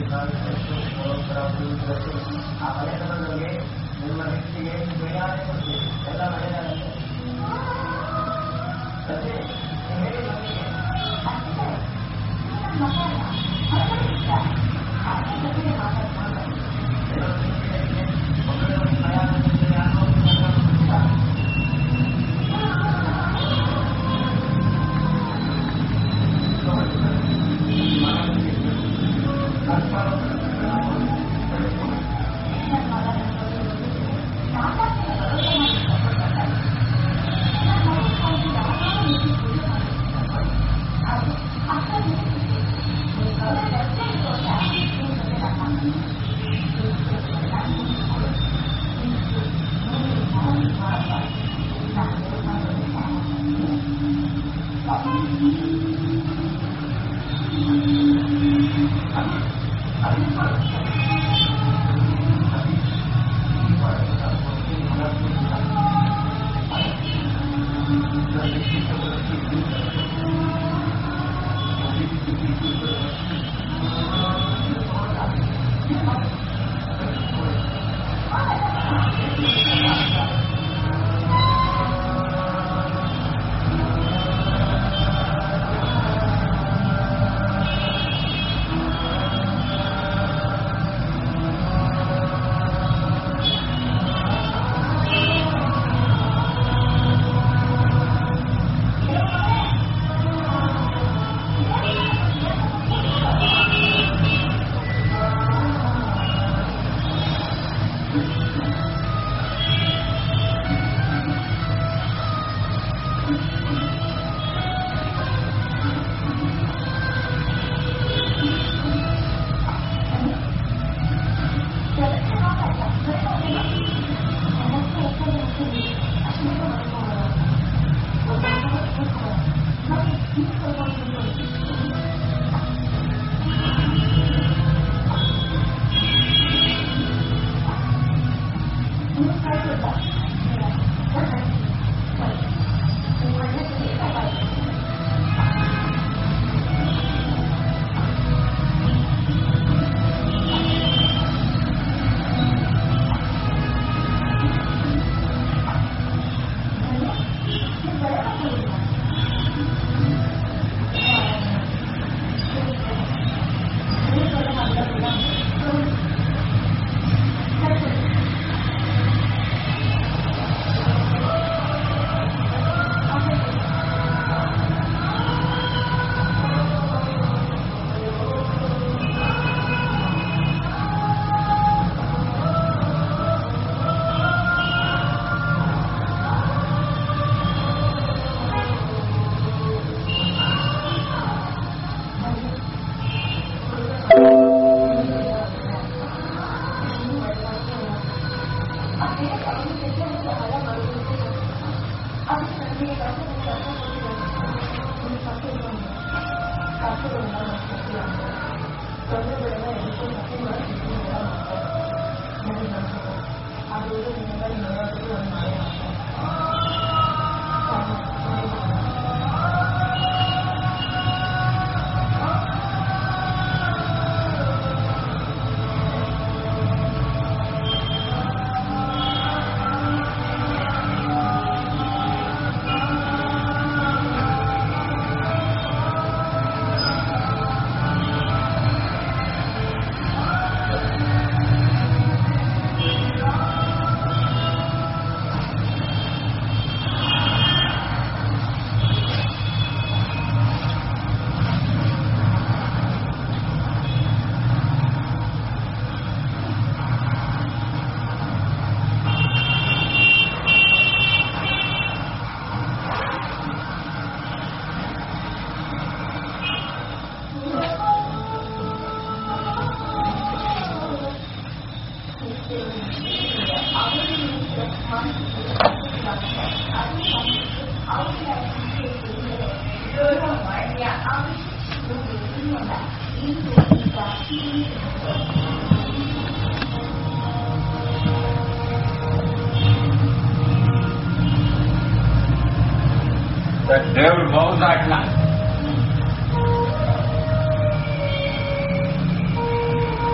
The devil moves at night.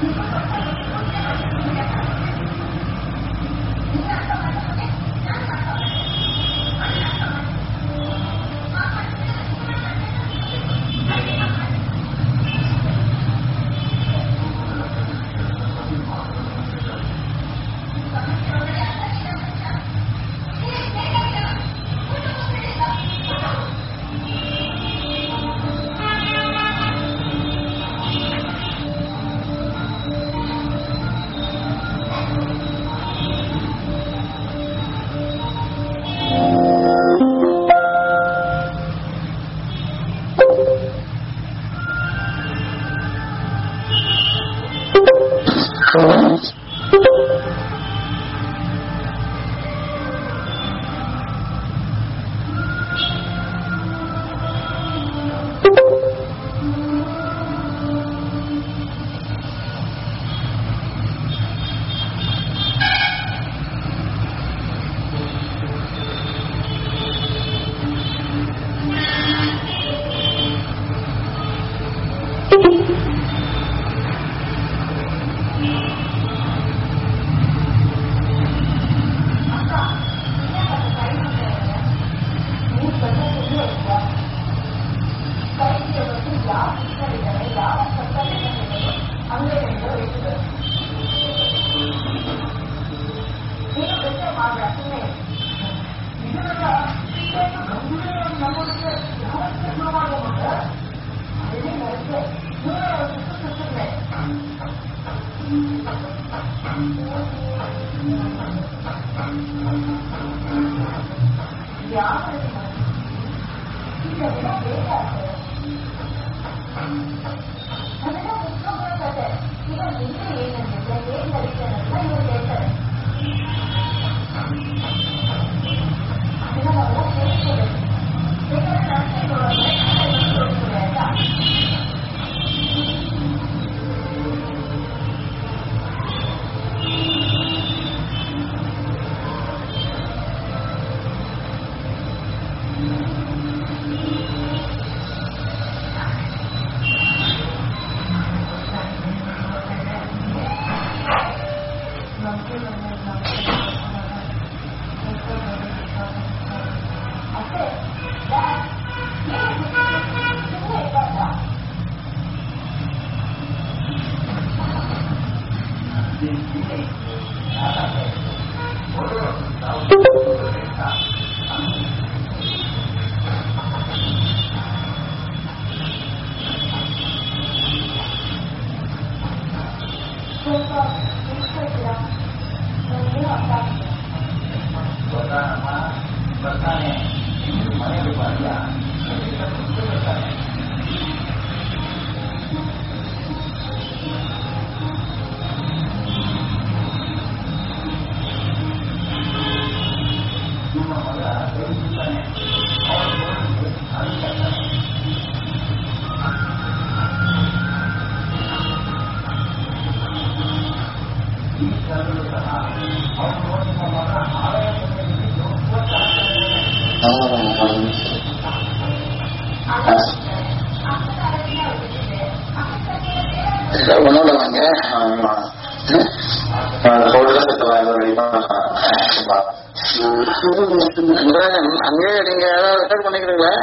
அங்கே நீங்க ஏதாவது ரெக்கார்ட் பண்ணிக்கிறீங்களா?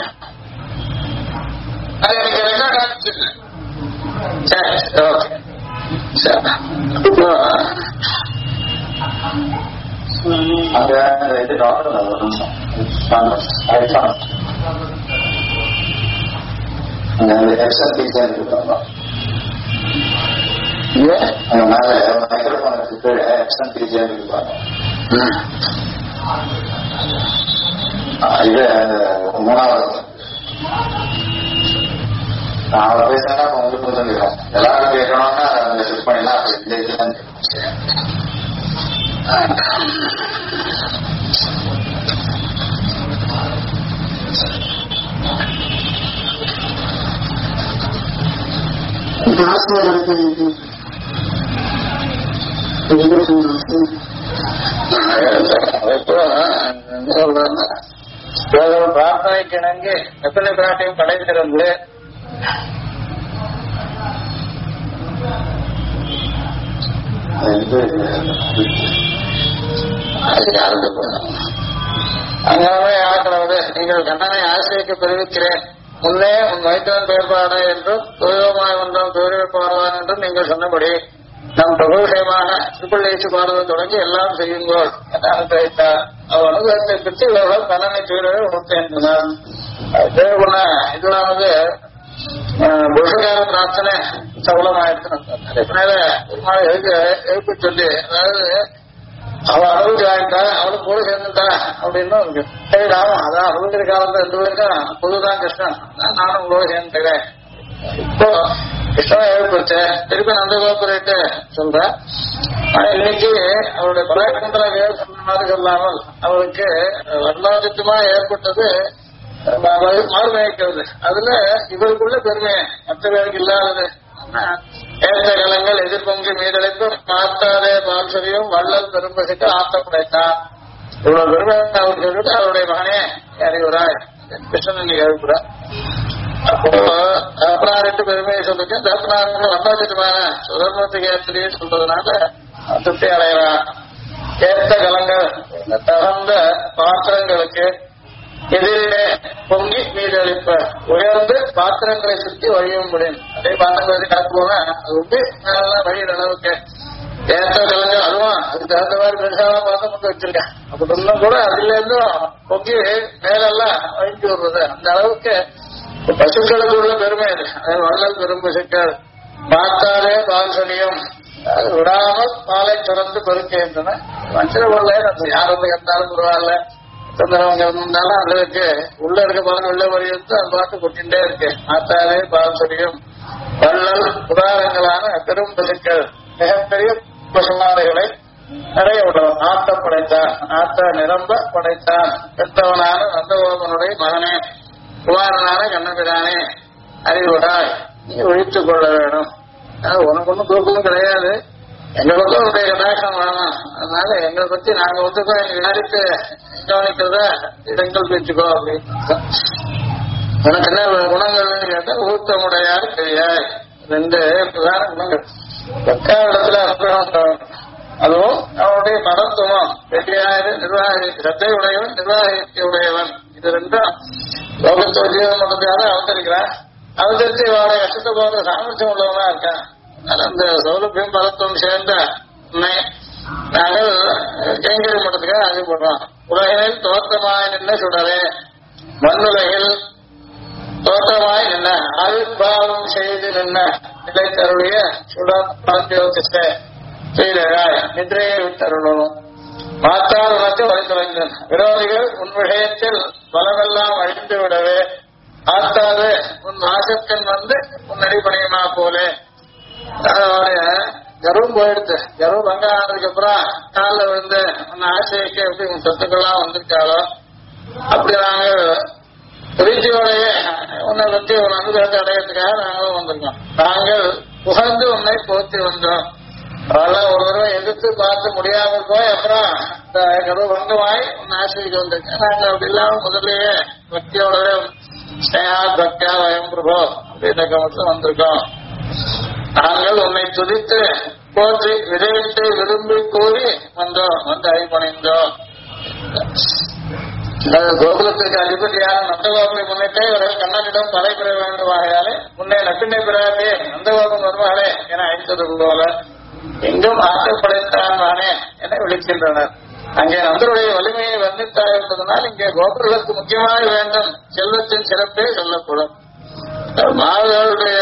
நீங்க ரெக்கார்ட் சரி ஓகே சரி. அங்க இது டாக்டர் மேல மைக்ரோஃபோனுக்கு கீழே எக்ஸன் பிஜின்னு இருப்பாங்க. இது மூணாவது நான் பேசினா உங்களுக்கு சொல்லிடுறேன். எல்லாரும் கேட்கணும்னா அதை செட் பண்ணிடலாம். இந்த இதுதான் பிரார்த்தனைக்கு இணங்கி எத்தனை பிராட்டையும் படைத்திருந்து அங்கே ஆக்கிறது நீங்கள் கண்ணனை ஆசிரியக்க தெரிவிக்கிறேன். முன்னே உன் வைத்தவன் பெயர்பாடு என்றும் தூயமாய் ஒன்றும் தூரிய பாடுவான் என்றும் நீங்கள் சொன்னபடி நம் பிரபுஷயமான திருப்பள்ளேச்சு பாடுவது தொடங்கி எல்லாம் செய்யுங்கள் என அனுப்பித்தார். அவர் அனுபவத்தை பற்றி இவர்கள் கண்ணனை தூயவே உணர்த்தேன். இதனாவது புருஷகார பிரார்த்தனை சபலமாயிடுச்சு. எழுப்பி சொல்லி, அதாவது அவ அறுபது ஆயிட்டா அவளுக்கு கூட சேர்ந்துட்டா அப்படின்னு இருக்கு. சரி ராமன் அதான் அறுபது காலத்துல 2 பேருக்கும் பொதுதான் கிருஷ்ணன், நானும் உங்களோட சேர்ந்துட்டேன். இப்போ கிருஷ்ணனை எழுப்பிச்சேன், திருப்பி நந்தகோபுரேட்டு சொல்றேன். இன்னைக்கு அவருடைய பராக்கிரமத்துல வேறு சொன்ன மாதிரி சொல்லாமல் அவருக்கு வர்ணாதித்தமா ஏற்பட்டது மாறுமைக்கிறது. அதுல இவருக்குள்ள பெருமை மற்ற பேருக்கு இல்லாதது. ஏற்ற கலங்கள் எதிர்பொங்கி மீதளிப்பும் மாத்தாதே பால்சரியும் வள்ளல் பெரும்பசிக்கு ஆத்தப்படைத்தான். இவ்வளவு பெருமை அவர் சொல்லிட்டு அவருடைய மகனே அறிவுராய் கிருஷ்ணன் இன்னைக்கு எழுப்புறார். அப்போ தகப்பனாரிட்டு பெருமையை சொல்லுங்க. தகப்பனாருக்கு வந்தாச்சிட்டமான சுதர்மத்துக்கு ஏற்றியே சொல்றதுனால திருப்தி அடைகிறான். ஏற்ற கலங்கள் தகுந்த பாத்திரங்களுக்கு எதிரே பொங்கி மீதளிப்ப உயர்ந்து பாத்திரங்களை சுற்றி வழியும் முடியும். அதே பாத்திரங்களை காட்டுவோம்னா அது வந்து வழியிற அளவுக்கு ஏற்ற கலங்கள் அதுவும் அதுக்கு தகுந்த மாதிரி பெருசாலாம் பார்த்து மட்டும் வச்சிருக்கேன். அப்படி இன்னும் கூட அதுல இருந்தும் பொங்கி மேலெல்லாம் வழிஞ்சு விடுறது. அந்த அளவுக்கு பசுக்களுக்கு உள்ள பெருமை அது. அது வள்ளல் பெரும் பசுக்கள் பார்த்தாலே பால் சொலியும் அது விடாமல் பாலை சுரந்து பெருக்கின்றன. மனுஷன போல யார் வந்து கண்டாலும் பரவாயில்ல, சந்திரவங்க இருந்தாலும் அதுக்கு உள்ள இருக்க பால் உள்ள வரையும் அது பார்த்து கொட்டின்றே இருக்கு. பார்த்தாலே பால் சொலியும் வள்ளல் உதாரணங்களான பெரும் பசுக்கள் மிகப்பெரிய பசுமாடுகளை நிறைய விடும். ஆத்த படைத்தான், ஆத்த நிரம்ப படைத்தான். பெற்றவனான நந்தகோபனுடைய மகனே குமாரனான கண்ணபிரானே அறிவுடாய் நீ ஒழித்துக் கொள்ள வேணும். உனக்கு ஒன்றும் தூக்கமும் கிடையாது, எங்களுக்கும் உடைய கடாட்சம் வேணும். அதனால எங்களை பத்தி நாங்க ஒத்துக்கோ, எங்க யாருக்கு கவனிக்கிறதா இடங்கள் பேச்சுக்கோ அப்படின்னு. உனக்கு என்ன குணங்கள்னு கேட்டா ஊத்தமுடையார் தெரியாய். 2 பிரதான குணங்கள். இடத்துல அனுகிரகம், அதுவும் அவனுடைய மதத்துவம் பெரியாரு நிர்வாகி சத்தை உடையவன் நிர்வாகத்தை உடையவன். இது 2 லோகத்தை ஜீவன் மதத்தையாக அவதரிக்கிறான். அவதரித்து இவருடைய கஷ்டத்தை போகிற சாமர்த்தியம் உள்ளவனா இருக்கான். அதனால அந்த சௌலபியம் பதத்துவம் சேர்ந்த நாங்கள் கைங்கரி மட்டத்துக்காக ஆசைப்படுறோம். உலகில் தோற்றமாய் நின்ன சுடரே மண்ணுலகில் தோற்றமாய் நின்ன ஆவிர்பாவம் செய்து நின்ன நிலைத்தருடைய சுடர் பரஞ்சோதிஷ்ட செய்தாய் நின்றையை விட்டருளும். மாத்தால் உனக்கு வழித்துறைந்தன் விரோதிகள் உன் விஷயத்தில் பலமெல்லாம் அழிந்து விடவே ஆத்தாது உன் ஆசக்கன் வந்து உன் அடிப்படையுமா போலே. அவருடைய கர்வம் போயிடுச்சு. கர்வம் பங்க ஆனதுக்கு அப்புறம் காலில் விழுந்து உன் ஆசைக்கு எப்படி உன் சொத்துக்கள்லாம் வந்திருக்காளோ அப்படி நாங்கள் பிரீத்தியோடைய உன்னை பற்றி ஒரு அனுபவத்தை அடையிறதுக்காக நாங்களும் வந்திருக்கோம். நாங்கள் புகழ்ந்து உன்னை போற்றி வந்தோம். அதெல்லாம் ஒரு தடவை எதிர்த்து பார்த்து முடியாமல் போய் அப்புறம் கர்வபங்கமாய் உன் ஆசைக்கு வந்திருக்கேன். நாங்கள் அப்படி இல்லாம முதல்லயே பக்தியோடவே ஸ்னேகா பக்தியா வயம் பிரபோ அப்படின்ற கமத்துல வந்திருக்கோம். நாங்கள் உன்னை துதித்து போற்றி விதயத்தை விரும்பி கூறி வந்தோம், வந்து அழிபணிந்தோம். கோகுலத்திற்கு அதிபதியான நந்தகோபனை முன்னிட்டே இவர்கள் கண்ணனிடம் தலை பெற வேண்டுமாகையாலே முன்னே நப்பினை பெறாதே நந்தகோபன் வருவாளே என அழைத்தது போல எங்கும் ஆசைப்படைத்தான் தானே என விழிக்கின்றனர். அங்கே நந்தருடைய வலிமையை வர்ணித்தாய் என்பதனால் இங்கே கோபுரர்களுக்கு முக்கியமாக வேண்டும் செல்வத்தின் சிறப்பே சொல்லப்படும். மாணவர்களுடைய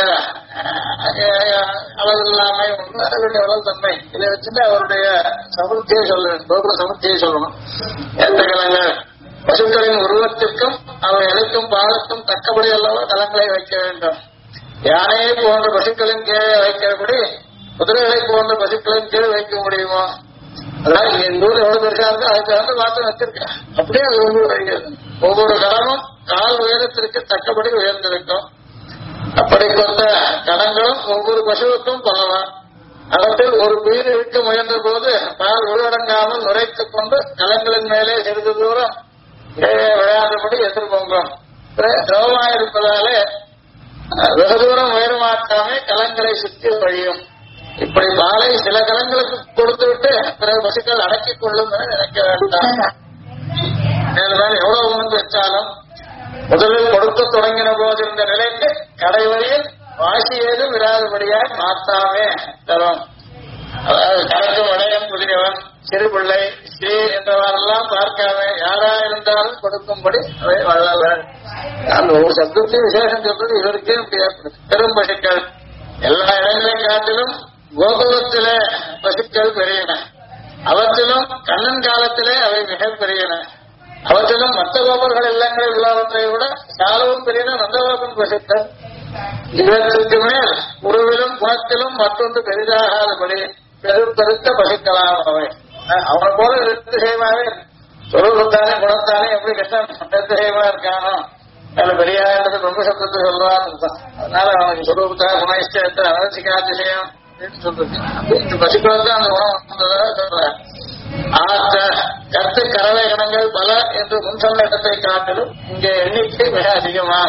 அளவில்லாமை அவருடைய வளர்த்தன்மை இதை வச்சுட்டு அவருடைய சமர்த்தியை சொல்லணும், கோபுர சமர்த்தியை சொல்லணும். எந்த கலங்கள் பசுக்களின் உருவத்திற்கும் அவை அழைக்கும் பாகத்தும் தக்கபடி அல்லவா கலங்களை வைக்க வேண்டும். யானையை போன்ற பசுக்களின் கீழே வைக்கிறபடி குதிரைகளை போன்ற பசுக்களின் கீழ் வைக்க முடியுமோ? அதான் எங்க ஊர் எவ்வளவு பெருசா இருக்கோ அதுக்கு வந்து மாற்றம் வச்சிருக்கேன். அப்படியே அது ஒவ்வொரு வைக்கிறது. ஒவ்வொரு கடமும் கால் உயரத்திற்கு தக்கபடி உயர்ந்திருக்கும். அப்படி கொண்ட கடங்களும் ஒவ்வொரு பசுவுக்கும் கொள்ளலாம். அவற்றில் ஒரு பீர் இருக்க முயன்ற போது பால் உருவடங்காமல் நுரைத்துக் கொண்டு கலங்களின் மேலே சிறிது தூரம் விளையாடும்படி எதிர்பொங்கும். திரவமாயிருப்பதாலே வெகு தூரம் உயரமாக்காமே கலங்களை சுற்றி வழியும். இப்படி பாலை சில கலங்களுக்கு கொடுத்து விட்டு பிறகு பசுக்கள் அடக்கிக் கொள்ளும் என நினைக்க வேண்டாம். எவ்வளவு உணர்ந்து வச்சாலும் முதலில் கொடுக்க தொடங்கின போது இருந்த நிலைக்கு கடைவழியில் வாசி ஏதும் விராதபடியாய் மாத்தாமே தரும். அதாவது கணக்கும் வளையம் புதியவன் சிறு பிள்ளை ஸ்ரீ என்றவாறெல்லாம் பார்க்காம யாரா இருந்தாலும் கொடுக்கும்படி அவை வள்ளவர். அந்த ஒரு சப்தத்தை விசேஷம் சொல்றது இவருக்கே இப்படி ஏற்படுது. பெரும் பசுக்கள் எல்லா இடங்களையும் காட்டிலும் கோகுலத்திலே பசுக்கள் பெரியன, அவற்றிலும் கண்ணன் காலத்திலே அவை மிக பெரியன, அவற்றிலும் மற்ற கோபர்கள் இல்லங்களில் உள்ளவற்றை விட சாலவும் பெரியன நந்தகோபன் பசுக்கள். இவற்றுக்கு மேல் உருவிலும் குணத்திலும் மற்றொன்று பெரிதாகாதபடி பெருத்த பசுக்களாம் அவை. அவனை போல நிறுத்தேயமாவே சொருபத்தானே குணத்தானே எப்படி கஷ்டம் நிறுத்தேயமா இருக்கானோ அதுல பெரியான்றது ரொம்ப சப்தத்தை சொல்றான்னு. அதனால அவனுக்கு சொரூபத்தா குணயிஷ்டத்தை அவசிக்காதிசயம் அப்படின்னு சொல்றது. இந்த பசுக்களுக்கு அந்த குணம் வந்ததாக சொல்ற. ஆத்த கருத்து கரவை கணங்கள் பல என்று முன் சொன்ன இடத்தை காட்டிலும் இங்கே எண்ணிக்கை மிக அதிகமா.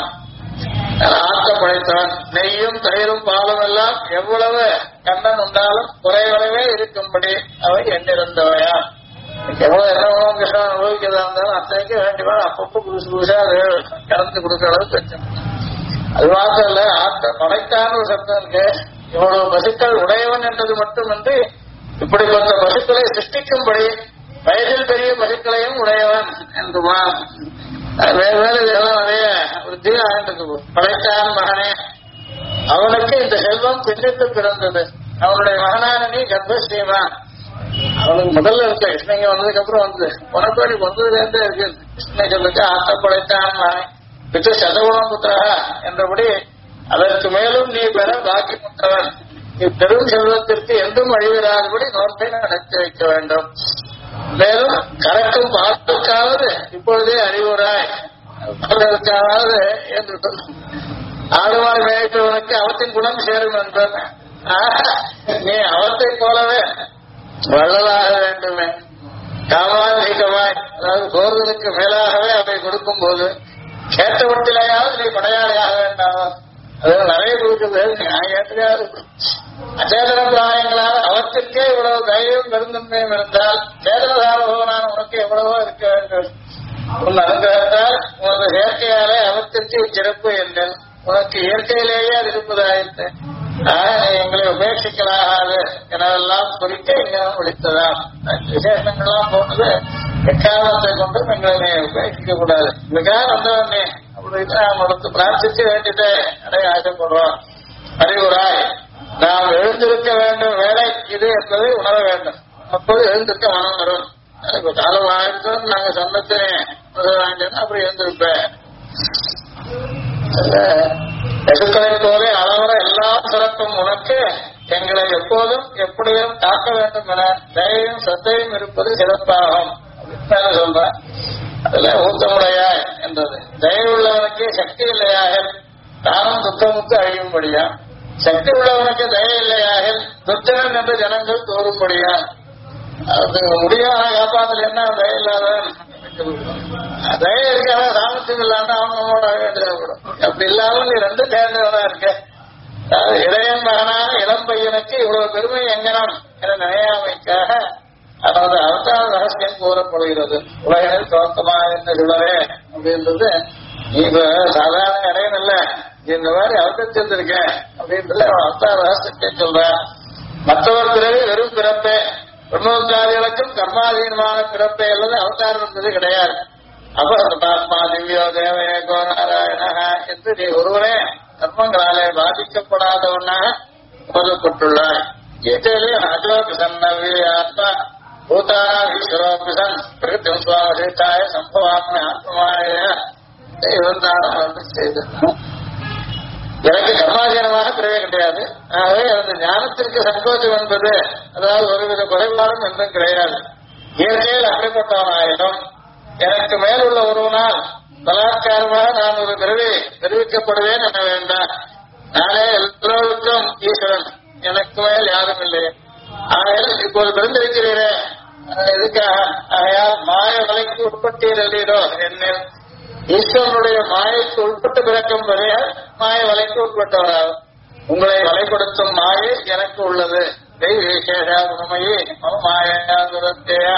ஆத்த படைத்தவன் நெய்யும் தயிரும் பாலும் எல்லாம் எவ்வளவு கண்ணன் உண்டாலும் குறைவளவே இருக்கும்படி அவை எண்ணிருந்தவையா. எவ்வளவு என்ன கிருஷ்ணன் அனுபவிக்கிறதா இருந்தாலும் அத்தனைக்கு வேண்டியவா அப்பப்போ புதுசு புதுசா அது கலந்து கொடுக்கிற அளவுக்கு வச்சோம். அது மாத்திரம் இல்ல, ஆத்த படைத்தான ஒரு சப்தம் இருக்கு. இவ்வளவு பசுக்கள் உடையவன் என்றது மட்டுமின்றி இப்படிப்பட்ட பசுக்களை சிருஷ்டிக்கும்படி வயதில் பெரிய பசுக்களையும் உடையவன் என்றுமா. வேறு வேறு இதெல்லாம் நிறைய விருத்தி ஆகிட்டு படைத்தான் மகனே, அவனுக்கு இந்த செல்வம் பின்னிட்டு பிறந்தது, அவனுடைய மகனான நீ கர்ப்பஸ்ரீமான். அவனுக்கு முதல்ல இருக்க கிருஷ்ணங்க வந்ததுக்கு அப்புறம் வந்து உனக்கோடி வந்ததுல இருந்தே இருக்கு. கிருஷ்ண சொல்லுக்கு ஆத்த படைத்தான் மகனே பித்து சதகுணம் புத்திரா என்றபடி அதற்கு மேலும் நீ பெற பாக்கி புத்திரவன். இப்பெரும் செல்வத்திற்கு என்றும் அழிவிடாதபடி நோன்பை நடத்தி வைக்க வேண்டும். மேலும் கறக்கும் பாட்டுக்காவது இப்பொழுதே அறிவுராய் அதற்காவது என்று ஆடுவாய் மேய்ப்பவனுக்கு அவத்தின் குணம் சேரும் என்பன். நீ அவத்தை போலவே வள்ளலாக வேண்டுமே. காமால் நீக்கமாய், அதாவது கோர்தலுக்கு மேலாகவே அவை கொடுக்கும் போது கேட்டவற்றிலேயாவது நீ படையாளியாக வேண்டாமா. அது நிறைய கொடுக்குது, நான் ஏற்றையாவது அச்சேதன பிராயங்களால் அவற்றிற்கே இவ்வளவு தைரியம் பெருந்தன்மையும் இருந்தால் சேதனதாரபவனான உனக்கு எவ்வளவோ இருக்க வேண்டும். உன் அனுகிரகத்தால் உனது செயற்கையாலே அவற்றிற்கு சிறப்பு என்றேன். உனக்கு இயற்கையிலேயே அது இருப்பதாயிற்று. நீ எங்களை உபேட்சிக்கலாகாது எனவெல்லாம் குறிக்க இங்கம் விழித்ததாம். விசேஷங்கள்லாம் போனது எக்காலத்தை கொண்டு எங்களை நீ உபேட்சிக்க கூடாது. இதுக்காக வந்தவன் நீ அப்படின்னு நாம் உனக்கு பிரார்த்திக்க வேண்டியதை அடைய ஆசைப்படுறோம். அறிவுராய், நாம் எழுந்திருக்க வேண்டும் வேலை இது என்பதை உணர வேண்டும். அப்போது எழுந்திருக்க மனம் வரும். இப்ப காலம் ஆயிரத்தோடு நாங்க சொன்னத்தை வாங்கிட்டோம்னா அப்படி எழுந்திருப்பேன். பசுக்களை போல அளவர எல்லா சிறப்பும் உனக்கு எங்களை எப்போதும் எப்படியும் காக்க வேண்டும் என தயையும் சத்தையும் இருப்பது சிறப்பாகும் அப்படின்னு சொல்றேன். அதுல ஊக்கமுடையாய் என்றது தயவுள்ளவனுக்கு சக்தி இல்லையாக தானும் துக்கமுக்கு அழியும்படியா, சக்தி உள்ளவனுக்கு தய இல்லையாக துர்ஜனன் என்று ஜனங்கள் தோறும்படியா. அது முடியாத காப்பாற்றல் என்ன தய இல்லாதவன் தய இருக்காத சாமர்த்தியம் இல்லாம அவங்க நம்மோட வேண்டியதாகக்கூடும். அப்படி இல்லாம நீ ரெண்டு சேர்ந்தவனா இருக்க. அதாவது இளையன் மகனான இளம் பையனுக்கு இவ்வளவு பெருமை எங்கனம் என நினையாமைக்காக அதாவது அவதார ரகசியம் கூறப்படுகிறது. உலகில் தோற்றமாக என்ன சொல்லவே அப்படின்றது நீ இப்ப சாதாரண இடையன் இல்ல, இந்த மாதிரி அவதரிச்சிருந்திருக்க அப்படின்றது அவதார ரகசியத்தை சொல்ற. மற்றவர் பிறகு வெறும் பிறப்பே, பிரம்மோத்காதிகளுக்கும் கர்மாதீனமான பிறப்பே அல்லது அவதாரம் என்பது கிடையாது. அபர்தாத்மா திவ்யோ தேவயே கோநாராயண என்று நீ ஒருவரே கர்மங்களாலே பாதிக்கப்படாதவனாக சொல்லப்பட்டுள்ளாய். எதிலே அஜோபி சன்னவி ஆத்மா பூதானா ஈஸ்வரோபிசன் பிரகிருத்திம் சுவாமசேட்டாய சம்பவாத்ம ஆத்மாய இவன் தான் செய்து எனக்கு கர்மாதீனமாக பிறவே கிடையாது. ஆகவே அந்த ஞானத்திற்கு சங்கோச்சம் என்பது அதாவது ஒருவித குறைபாடும் என்றும் கிடையாது. இயற்கையில் அப்படிப்பட்டவனாயினும் எனக்கு மேலுள்ள ஒருவனால் பலாத்காரமாக நான் ஒரு பிறவி தெரிவிக்கப்படுவேன் என வேண்டாம். நானே எல்லோருக்கும் ஈஸ்வரன், எனக்கு மேல் யாரும் இல்லை. ஆகையால் இப்போது பிறந்திருக்கிறீரே எதுக்காக? ஆகையால் மாய வலைக்கு உட்பட்டீரோ என்னில் ஈஸ்வரனுடைய மாயைக்கு உட்பட்டு பிறக்கும் வரையால் மாய வலைக்கு உட்பட்டவராகும். உங்களை வலைப்படுத்தும் மாயை எனக்கு உள்ளது. விசேஷாகுணமையே மாயா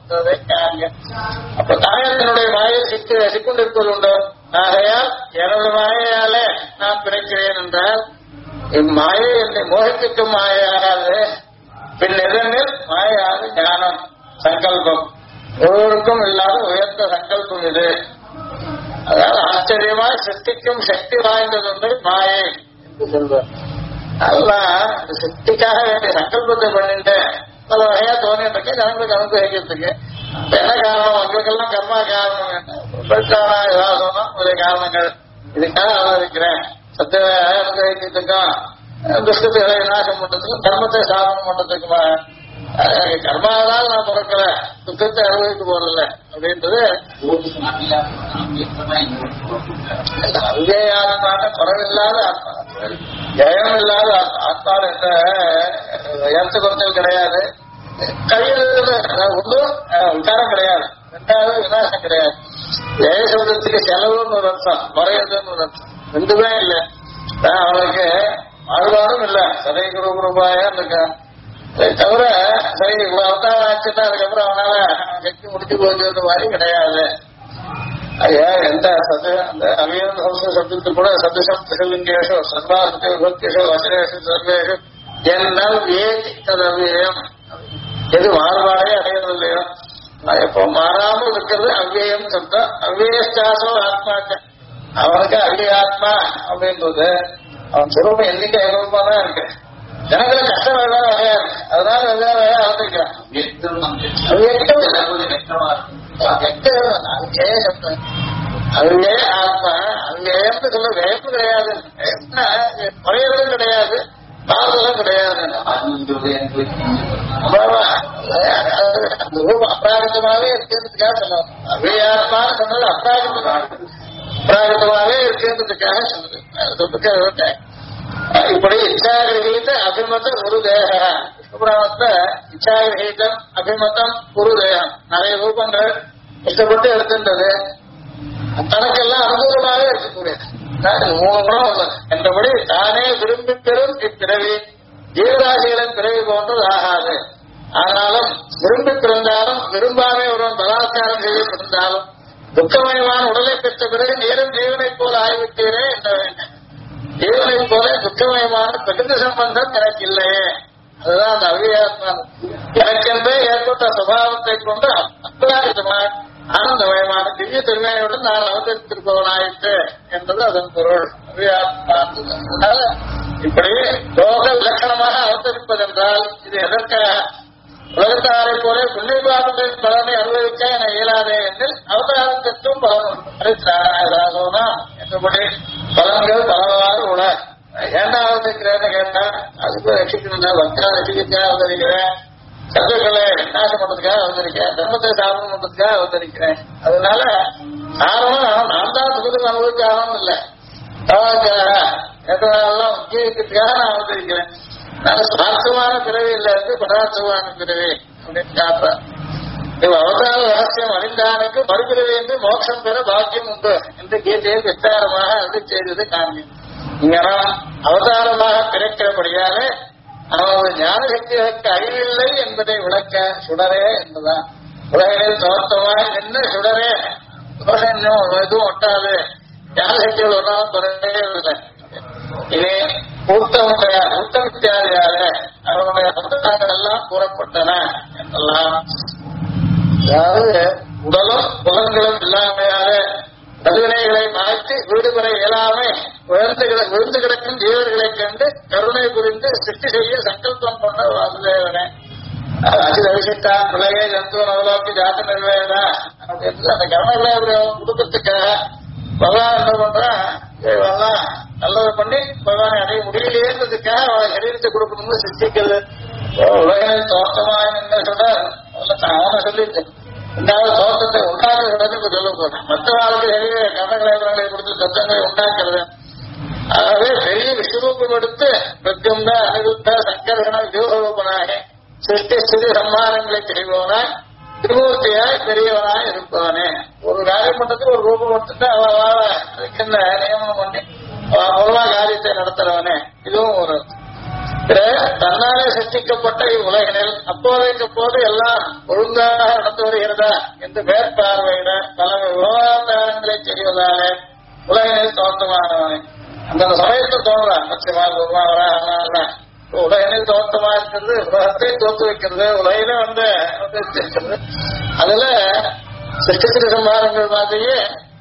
அப்ப தாயாரனுடைய மாயை சிக்கொண்டிருப்பது உண்டோ? ஆகையால் எனது மாயையாலே நான் பிறக்கிறேன் என்றால் இம்மாயை என்னை மோகிக்கும் மாயாகாது. பின் எதனில் மாயாது ஞானம் சங்கல்பம் ஒருவருக்கும் இல்லாத உயர்ந்த சங்கல்பம் இது. அதாவது ஆச்சரியமாய் சிருஷ்டிக்கும் சக்தி வாய்ந்தது மாயை என்று சொல்வார். அதெல்லாம் சக்திக்காக வேண்டிய சங்கல்பத்தை பண்ணிட்டு பல வகையா தோணிட்டு இருக்கு. ஜனங்களுக்கு அனுபவிக்கிறதுக்கு என்ன காரணம்? அவங்களுக்கெல்லாம் கர்மா காரணம் ஏதாவது ஒரு காரணங்கள். இதுக்காக அனுபவிக்கிறேன். சத்திய அனுபவிக்கிறதுக்கும் துஷ்டத்தை விநாசம் பண்றதுக்கும் கர்மத்தை சாதனம் பண்றதுக்குமா கர்மாவதால் நான் பிறக்கல, துக்கத்தை அனுபவிக்க போறதில்ல அப்படின்றது அங்கேயான குறவில்லாத ஆத்மா, ஜெயம் இல்லாத ஆத்மா என்ற ஏற்ற குறைச்சல் கிடையாது. கையில் ஒன்றும் உட்காரம் கிடையாது. ரெண்டாவது விநாசம் கிடையாது. ஜெய சப்தத்துக்கு செலவுன்னு ஒரு அர்த்தம், குறையுதுன்னு ஒரு அர்த்தம். ரெண்டுமே இல்லை. அவனுக்கு மாறுபாடும் இல்லை. சதை குருபாயா இருக்கான். அதை தவிர சரி அவதாரம் ஆச்சுன்னா அதுக்கப்புறம் அவனால சக்தி முடிச்சு போகிறது மாதிரி கிடையாது. ஐயா எந்த அந்த அவியந்த சப்தத்துக்கு கூட சப்தசப்தலிங்கேஷோ சர்வாசோ விபக்திஷோ வசனேஷு சர்வேஷு என்னால் ஏதி ததவியம் எது மாறுபாடே அடையறது இல்லையோ எப்போ மாறாமல் இருக்கிறது அவ்வியம் சப்தம். அவ்வியஸ்டாசோ ஆத்மாக்க அவனுக்கு அவ்விய ஆத்மா அப்படின்றது அவன் சுரூபம் என்னைக்கு ஏகமா தான் இருக்கு. ஜனங்களை கஷ்டம் வெவ்வேறு வகையா இருக்கு. அதனால வெவ்வேறு வகையா வளர்ந்துருக்கிறான். அங்கே ஆத்மா அங்கே சொல்ல வேப்பு கிடையாது, குறையதும் கிடையாது, மாறுதலும் கிடையாது. அப்ராகிதமாவே இருக்கிறதுக்காக சொல்லலாம். அவ்வியாத்மான்னு சொன்னது அப்ராகிதமாவே இருக்கிறதுக்காக சொல்லுது. இப்படி இச்சாகிரகீத அபிமதம் ஒரு தேகம். விஷ்ணுபுராணத்துல இச்சாகிரகீதம் அபிமதம் ஒரு தேகம் நிறைய ரூபங்கள் இஷ்டப்பட்டு எடுத்துன்றது தனக்கெல்லாம் அனுகூலமாக இருக்கக்கூடியது. 3 குணம் உள்ளது என்றபடி தானே விரும்பி பெறும் இப்பிறவி ஜீவராசிகளின் பிறவி போன்றது ஆகாது. ஆனாலும் விரும்பி பிறந்தாலும் விரும்பாமே ஒருவன் பலாத்காரம் செய்யப்பட்டிருந்தாலும் துக்கமயமான உடலை பெற்ற பிறகு நேரும் ஜீவனை போல ஆய்விட்டீரே என்ற வேண்டும். ஜீவனை போல துக்கமயமான பிரகிருதி சம்பந்தம் எனக்கு இல்லையே. அதுதான் அந்த அவ்வியாத்மா எனக்கென்றே ஏற்பட்ட சுபாவத்தை கொண்டு அப்ராகிதமான ஆனந்தமயமான திவ்ய திருமையுடன் நான் அவதரித்திருப்பவனாயிற்று என்பது அதன் பொருள். அவ்வியாத்மா இப்படி லோக லட்சணமாக அவதரிப்பதென்றால் இது எதற்காக? உலகத்தாரை போல புண்ணியபாதத்தின் பலனை அனுபவிக்க என இயலாதே என்றில் அவதாரத்திற்கும் பலன் என்றபடி பலன்கள் பலவாறு உள்ள ஏண்டா அவதரிக்கிறேன்னு கேட்டா அதுக்கு ரசிக்கணும். பக்தா ரசிக்கிறதுக்காக அவதரிக்கிறேன், சத்துக்களை நாசம் பண்றதுக்காக அவதரிக்கிறேன், தர்மத்தை சாதனம் பண்றதுக்காக அவதரிக்கிறேன். அதனால காரணம் நான் தான் சுகத்துக்கு அனுபவிக்க ஆகணும் இல்லை, எல்லாம் முக்கியத்துக்காக நான் அவதரிக்கிறேன். நான் சுவார்த்தமான பிறவி இல்ல இருந்து பதார்த்தமான பிறவி அப்படின்னு காட்டுறேன். இவ் அவதார ரகசியம் அறிந்தானுக்கு மறுபிறவி என்று மோட்சம் பெற பாக்கியம் உண்டு என்று கீதையை விஸ்தாரமாக அருள் செய்தது காண்பி. இங்க அவதாரமாக பிறக்கிறபடியாலே அவனது ஞான சக்திகளுக்கு அறிவில்லை என்பதை விளக்க சுடரே என்பதுதான். உலகில் தோற்றமாய் நின்று சுடரே எதுவும் ஒட்டாது, ஞான சக்திகள் ஒன்றாலும் குறையவில்லை. இதே ஊட்டமித்தியாதியாக அவனுடைய சந்தங்கள் எல்லாம் கூறப்பட்டன என்றெல்லாம். அதாவது உடலும் புலன்களும் இல்லாமையாக கருவினைகளை மாற்றி வீடுபெற இயலாமை விழுந்து கிடக்கும் ஜீவர்களைக் கண்டு கருணை புரிந்து சிருஷ்டி செய்ய சங்கல்பம் கொண்ட வாசுதேவனே அதிவிசிட்டான் பிள்ளையே ஜந்து நவலோக்கி ஜாத்த நிர்வேதா அப்படின்னு அந்த கருணைகளை கொடுக்கறதுக்காக பகவான் என்ன பண்றான், இவெல்லாம் நல்லது பண்ணி பகவானை அடைய முடியலையேன்றதுக்காக அவன் சரீரத்தை கொடுக்கணும்னு சிருஷ்டிக்கிறது. உலகில் தோட்டமாக என்ன சொல்ற அவனை சொல்லிட்டு ரெண்டாவது தோட்டத்தை உண்டாக்குறது சொல்ல போறேன். மற்ற வாழ்க்கை கர்ணங்களை கொடுத்து தத்தங்களை உண்டாக்குறது. ஆகவே பெரிய விஸ்வரூபம் எடுத்து பிரத்யும்ன அனிருத்த சங்கரகண வியூகரூபனாக சிருஷ்டி ஸ்திதி சம்மானங்களை செய்வோனாய் திருமூர்த்தியாய் பெரியவனாய் இருப்பவனே. ஒரு காரியம் பண்றதுக்கு ஒரு ரூபம் கொடுத்துட்டு அவ அதுக்கு என்ன நியமனம் பண்ணி மூலமா காரியத்தை நடத்துறவனே. இதுவும் ஒரு தன்னாலே சிருஷ்டிக்கப்பட்ட இவ்வுலகினில் அப்போதைக்கு போது எல்லாம் ஒழுங்காக நடந்து வருகிறதா என்று மேற்பார்வையிட பல விவகாரங்களை செய்வதாலே உலகினில் தோற்றமானவனே. அந்த சமயத்தை தோன்றான் நிச்சயமா உருவாகிறா. உலகினில் தோற்றமா இருக்கிறது, உலகத்தை தோற்று வைக்கிறது, உலகில இருக்கிறது. அதுல சிருஷ்டி சம்பாரங்கள் மாதிரியே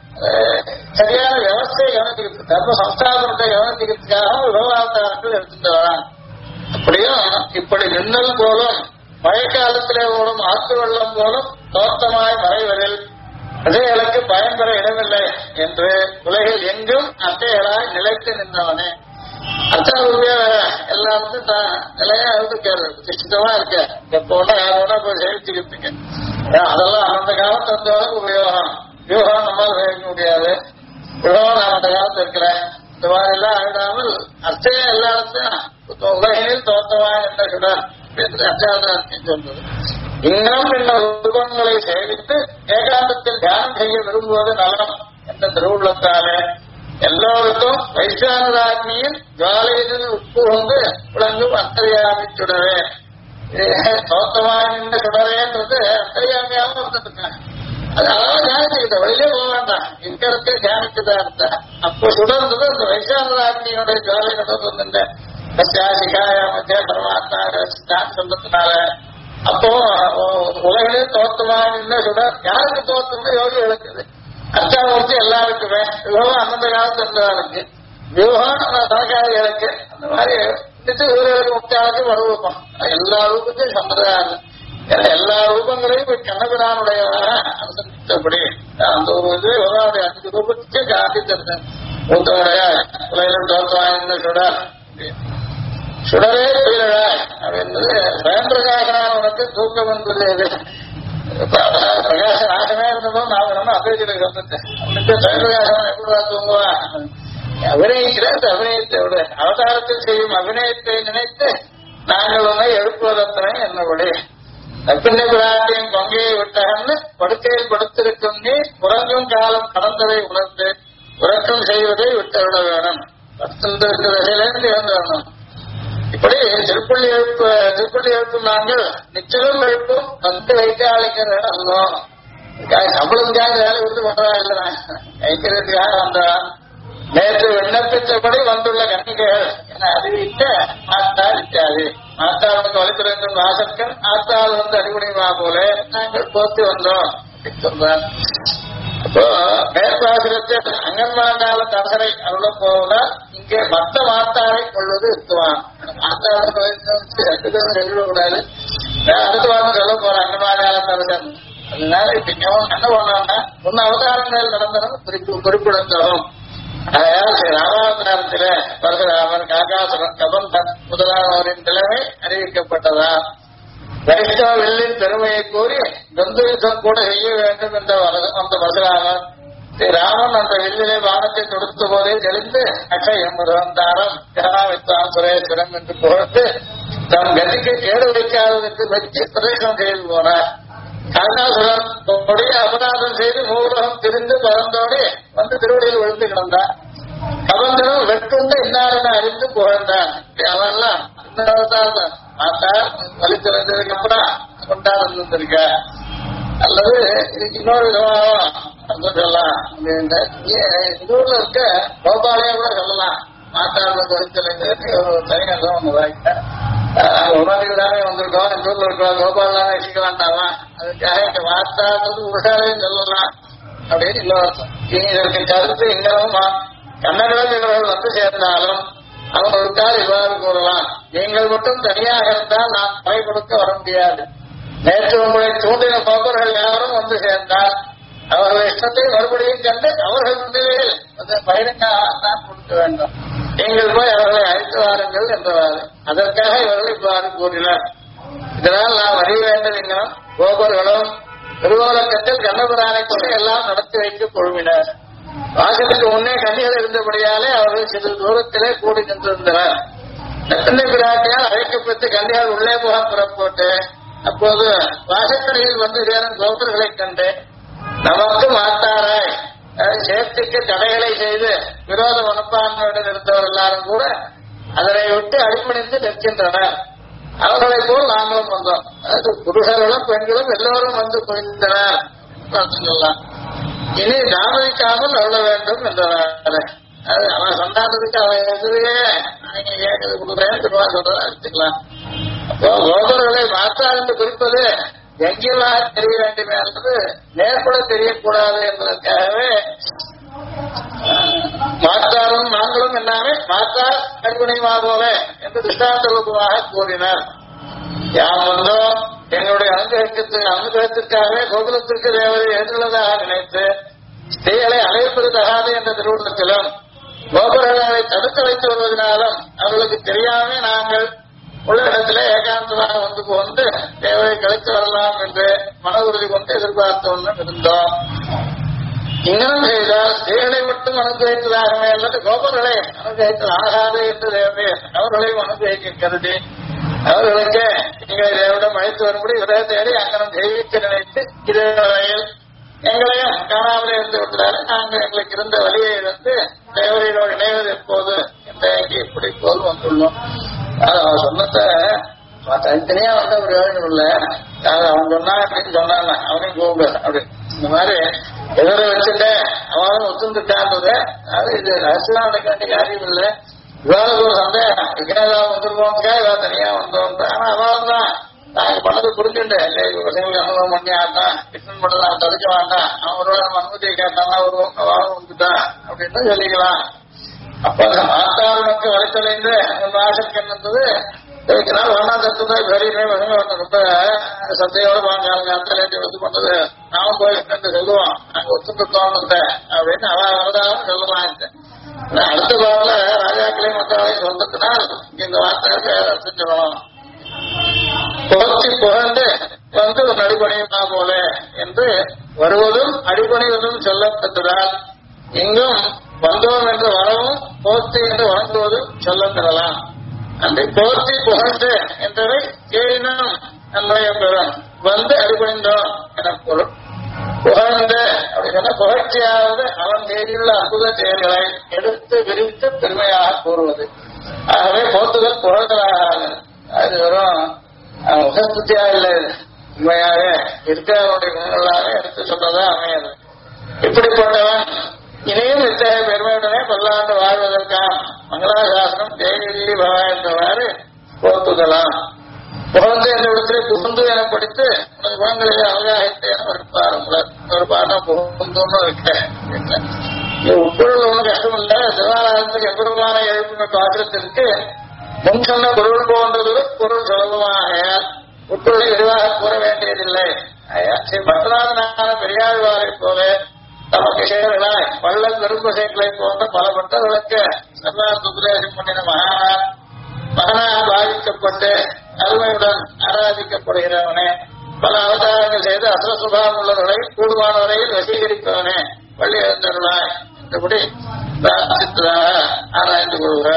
சரியான விவசாய கவனிக்கிறது, தர்ம சம்ஸ்தாபனத்தை கவனிக்கிறதுக்காக விவகாரத்தாரர்கள் எடுத்துட்டு வரான். அப்படியும் இப்படி மின்னல் போலும் மழைக்காலத்திலே ஓடும் ஆற்று வெள்ளம் போலும் தோற்றமாய் மறைவதில் அட்டைகளுக்கு பயன்பெற இடமில்லை என்று உலகில் எங்கும் அட்டைகளாய் நிலைத்து நின்றவனே. அர்த்தாவுடைய எல்லாம் நிலையா சிஷ்டமா இருக்க எப்போனா யாரோனா போய் சேவிச்சுக்கிட்டு அதெல்லாம் அந்த காலத்து அந்த உபயோகம். வியூகம் நம்மால் சேவிக்க முடியாது. வியூகம் நான் அந்த காலத்து இருக்கிறேன். இந்த மாதிரி எல்லாம் ஆகிடாமல் அர்த்தையா எல்லா இடத்தையும் உலகினில் தோற்றமா என்ற சுடர் என்று அர்த்தாவதாரத்தை சொல்றது. இன்னும் இந்த ரூபங்களை சேவித்து ஏகாந்தத்தில் தியானம் செய்ய விரும்புவது நலம் என்ற திருவுள்ளத்தாலே எல்லோருக்கும் வைசானதாக்னியில் ஜுவாலையில் உட்புகுந்து விளங்கும் அந்தரியாமி சுடரே. தோற்றமான சுடரேன்றது அந்தரியாமியாவும் இருந்துருக்காங்க. அது அளவு தியானிச்சுக்கிட்ட வெளியிலே போக வேண்டாம், இங்க இருக்க தியானிச்சுதான் இருந்தா. அப்போ சுடர்ந்தது அந்த வைசானதாக்னியோட ஜுவாலை நடந்து சிகாயாமத்தே பரமாத்மா சொல்றதுனால அப்போ உலகிலே தோற்றமான சுடர் யாருக்கு தோற்றம்னு யோகி எழுக்குது. அர்த்தாவூர்த்தி எல்லாருக்குமே வியூகம் அந்தந்த காலத்து இருந்தவர்களுக்கு வியூகம் தனக்காரிகளுக்கு அந்த மாதிரி இவர்களுக்கு முக்கியாளுக்கு மறுரூபம் எல்லா ரூபத்தையும் சம்பிரதாயம். எல்லா ரூபங்களையும் கண்ணபிரானுடைய அனுசரித்தபடி அந்த ஒரு இது விவகாருடைய 5 ரூபத்துக்கே காட்டி தருந்தேன். மூத்தவரையா உலகிலும் தோற்றமான சுடர் சுடரே துயிலழா அப்படின்றது பயம்பிரகாசனான உனக்கு தூக்கம் என்பது எது? பிரகாச நாசமே இருந்ததும் நான் நம்ம அபேஜனுக்கு வந்துட்டேன். அவனுக்கு பயப்பிரகாசம் எப்படி தூங்குவா? அபிநயிக்கிறது அபிநயத்தை விட அவதாரத்தில் செய்யும் அபிநயத்தை நினைத்து நாங்கள் உன்னை எழுப்புவதத்தனை என்னபடி நப்பிண்ண பிராட்டியின் பங்கையை விட்டகன்னு படுக்கையில் படுத்திருக்கும் நீ உறங்கும் காலம் கடந்ததை உணர்ந்து உறக்கம் செய்வதை விட்டுவிட வேணும். படுத்திருக்கிறதிலிருந்து இறந்து வரணும். இப்படி திருப்பள்ளி எழுப்பும் நாங்கள் நிச்சயம் எழுப்பும் 10 வைக்காளிக்கிற அல்லோம். சம்பளத்துக்காக வேலை விட்டு பண்றா இல்ல வைக்கிறதுக்காக வந்தான். நேற்று விண்ணப்பித்தபடி வந்துள்ள கண்ணிகைகள் என அறிவிக்க ஆத்தாள் இத்தியாதி ஆத்தாளுக்கு வலித்திருக்கும் வாசற்கன் ஆத்தாள் வந்து அடிபடிமா போல நாங்கள் போத்தி வந்தோம் சொல்றான். அப்போ மேற்பாசிரத்தில் அங்கன்வாண்டால தரகரை அருள போவதால் இங்கே மற்ற மாத்தாரை கொள்வது இருக்குவான். மாத்தாளுக்கு எழுதக்கூடாது. அடுத்த வாரம் சொல்ல போற அங்கன்வாண்டால தரகன். அதனால இப்ப என்ன பண்ணான்னா முன்ன அவதாரங்கள் நடந்தனும் குறிப்பிடத்தரும். ராமாவதாரத்தில பரசுராமன் காகாசுரன் கபந்தன் முதலானவரின் தலைமை அறிவிக்கப்பட்டதா வைஷ்ணவ வெள்ளின் பெருமையை கூறி கந்து யுத்தம் கூட செய்ய வேண்டும் என்ற அந்த பரசுராமன் ராமன் அந்த வெள்ளிலே வானத்தை தொடுத்த போதே தெளிந்து அக்ஷயம் தாரம் ஜனாவித்தான் சுரேஸ்வரம் என்று புகழ்ந்து தம் கதிக்கு கேடு வைக்காததற்கு வச்சு பிரதேசம் செய்து போனார். காகாசுரன் கொடிய அபராதம் செய்து மூலகம் திரிந்து பறந்தோடு வந்து திருவடியில் விழுந்து கிடந்தான். கபந்தனும் வெட்டுண்டு இன்னாரென அறிந்து புகழ்ந்தான். அவெல்லாம் மாத்தா வலித்து வந்ததுக்கு அப்புறம் கொண்டாடு வந்திருக்க அல்லது இன்னொரு விதமாக சொல்லலாம். இன்னொரு இருக்க கோபாலையா கூட சொல்லலாம். மாத்தாளுக்கு வலித்து ஒரு தனிநகம் ஒன்று வாய்க்க உணர்வுதானே வந்திருக்கோம். இந்த ஊர்ல இருக்கோம் கோபால் தானே வச்சுக்க வேண்டாமா? அதுக்காக இந்த மாத்தாடுறது உஷாரையும் சொல்லலாம் அப்படின்னு இன்னொரு இதற்கு கருத்து எங்களும் கண்ணர்களும் இவர்கள் வந்து சேர்ந்தாலும் அவர்களுக்கால் இவ்வாறு கூறலாம். நீங்கள் மட்டும் தனியாக இருந்தால் நான் பகை கொடுக்க வர முடியாது. நேற்று உங்களை தூண்டின போக்கர்கள் யாரும் வந்து சேர்ந்தால் அவர்கள் இஷ்டத்தை மறுபடியும் கண்டு அவர்கள் முன்னிலையில் பயிரங்கால் கொடுக்க வேண்டும். நீங்கள் போய் அவர்களை அழைத்து வாருங்கள் என்றவாறு அதற்காக இவர்கள் இவ்வாறு கூறினார். இதனால் நாம் அறிய வேண்டும். கோபர்களும் திருவோலக்கத்தில் கண்ணபுரானை கொண்டு எல்லாம் நடத்தி வைத்து கொள்வினர். வாசலுக்கு முன்னே கன்னிகள் இருந்தபடியாலே அவர்கள் சிறிது தூரத்திலே கூடி நின்றிருந்தனர். நெத்தனை பிராட்டியால் அழைக்கப்பட்டு கன்னிகள் உள்ளே போக புறப்பட்டு அப்போது வாசக்கடையில் வந்து சேரும் கோபர்களைக் கண்டு நமக்கு மாத்தாராய் சேர்த்துக்கு தடைகளை செய்து விரோத மனப்பான்மையுடன் இருந்தவர் எல்லாரும் கூட அதனை விட்டு அடிப்பணிந்து நிற்கின்றனர். அவர்களை போல் நாங்களும் வந்தோம். அதாவது புருஷர்களும் பெண்களும் எல்லோரும் வந்து குவிந்தனர் சொல்லலாம். இனி தாமதிக்காமல் அருள வேண்டும் என்றார். அவன் சொன்னாததுக்கு அவன் எதிரே நீங்க ஏற்கனவே கொடுக்குறேன்னு சொல்றதா எடுத்துக்கலாம். அப்போ கோபர்களை மாற்றார் என்று குறிப்பது எங்கெல்லாம் தெரிய வேண்டுமே என்பது நேர்பட தெரியக்கூடாது என்பதற்காகவே மாற்றாரும் நாங்களும் என்னாமே மாற்றார் கற்பனைமா போல என்று திஷ்டாந்த ரூபமாக கூறினார். யாம் வந்தோம் எங்களுடைய அனுகிரகத்திற்காகவே கோகுலத்திற்கு தேவதை எழுந்துள்ளதாக நினைத்து ஸ்திரீகளை அழைப்பது தகாது என்ற திருவுள்ளத்திலும் கோபுரங்களை தடுத்து வைத்து வருவதனாலும் அவர்களுக்கு தெரியாமே நாங்கள் உள்ள இடத்திலே ஏகாந்தமாக வந்து தேவையை கழித்து வரலாம் என்று மன உறுதி கொண்டு எதிர்பார்த்து ஒன்றும் இருந்தோம். இன்னும் செய்தால் ஸ்திரீகளை மட்டும் அனுகிரகித்ததாகவே அல்லது கோபுரங்களை அனுகிரகித்தல் ஆகாது என்று தேவை அவர்களையும் அனுகிரகிக்க கருதி அவர்களுக்கு எங்களை தேவரிடம் அழைத்து வரும்படி விரைவு தேடி அங்கனம் தெய்வீக்க நினைத்து இதே வகையில் எங்களையும் காணாமலே இருந்து விட்டாரு. நாங்கள் எங்களுக்கு இருந்த வழியை இருந்து தேவரையோடு இணைவது எப்போது என்ற இப்படி போல் வந்துள்ளோம். அவன் சொன்னத தனித்தனியா வந்த ஒரு யோஜனை இல்ல. அவன் சொன்னா அப்படின்னு சொன்னான் அவனையும் கூப்பிடு அப்படி இந்த மாதிரி எதிர வச்சுட்டு அவனும் ஒத்துந்துட்டான்றது. அது இது ரகசியம் நடக்க வேண்டிய காரியம் இல்லை. இவாளுக்கு ஒரு சந்தேகம் ஏதாவது வந்துருக்கோம்க்கா இவன் தனியா வந்தோம். ஆனா அவன் தான் நாங்க பண்ணது புரிஞ்சுட்டேன். பசங்களுக்கு அனுபவம் பண்ணி ஆட்டான் கிருஷ்ணன் பண்ணலாம் தடுக்க வேண்டாம் அவரோட நம்ம அனுமதியை கேட்டானா ஒரு வாழம் வந்துட்டான் அப்படின்னு சொல்லிக்கலாம். அப்ப ஆத்தாளுக்கு வலைத்தலைந்து அந்த ஆசைக்கு என்னது நாள் வேணா தத்துதான் பெரியமே பசங்க ரொம்ப சந்தையோட வாங்க அந்தலேட்டு வந்து பண்ணது நாம போய் சொல்லுவோம் நாங்க ஒத்துக்கிட்டோம் அப்படின்னு அவன் வரதாவும் சொல்லலாம். அடுத்த பாவல ராஜாக்களையும் மற்றவர்களையும் சொந்தத்தினால் இந்த வார்த்தைக்கு அர்த்தம் சொல்லணும். புகழ்ச்சி புகழ்ந்து வந்து ஒரு அடிபணியுமா போல என்று வருவதும் அடிபணிவதும் சொல்லப்பட்டதால் இங்கும் வந்தோம் என்று வரவும் போர்த்தி என்று வழங்குவதும் சொல்லப்பெறலாம். அந்த போர்த்தி புகழ்ந்து என்றவை கேளினும் நன்மையை பெறும் வந்து அடிபணிந்தோம் என பொருள். புகழ்ந்த அப்படின்னா புகழ்ச்சியாவது அவன் தேடியுள்ள அற்புத செயல்களை எடுத்து விரித்து பெருமையாக கூறுவது. ஆகவே போர்த்துதல் புகழ்தலாக அது வரும் உகஸ்துத்தியா இல்லை. உண்மையாக இருக்கிறவனுடைய குணங்களாக எடுத்து சொல்றதா அமையாது. இப்படிப்பட்டவன் இனியும் இத்தகைய பெருமையுடனே பல்லாண்டு வாழ்வதற்கான மங்களாசாசனம் தேவி பவா என்றவாறு போர்த்துதலாம். புகழ்ந்து என்ற இடத்திலே புகுந்து என படித்து குணங்களிலே அவகாகத்தை என ஒரு பாடம் புகுந்துன்னு இருக்கேன். உட்பொருள் ஒன்றும் கஷ்டம் இல்லை. தேவாலயத்துக்கு எவ்வளவான எழுப்புமை பாத்திரத்திற்கு முன் சொன்ன பொருள் போன்றது பொருள் சுலபமாக உட்பொருளை விரிவாக கூற வேண்டியதில்லை. ஸ்ரீ பத்மநாதனான பெரியாழ்வாரை போல நமக்கு சேரலாய் வள்ளல் விரும்பசைகளை போன்ற பல பட்டர்களுக்கு சர்வார்த்த உபதேசம் பண்ணின மகனாக பாதிக்கப்பட்டு அருமையுடன் ஆராதிக்கப்படுகிறவனே பல அவதாரங்கள் செய்து அசுர சுபாவம் உள்ளவர்களை கூடுமான வரையில் வசீகரிப்பவனே வள்ளி எழுந்தருளாய் என்றபடி ஆராய்ந்து கொள்க.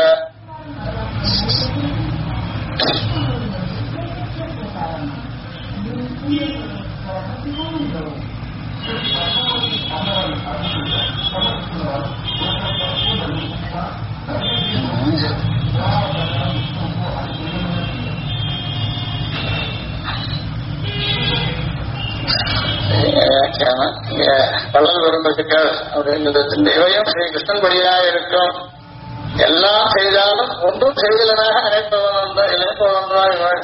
வள்ளல் விரும்புகள் அப்படிங்கிறது இவையும் ஸ்ரீ கிருஷ்ணன் படியாக இருக்கும். எல்லாம் செய்தாலும் ஒன்றும் செய்தலனாக நினைப்பவன்றால் இவள்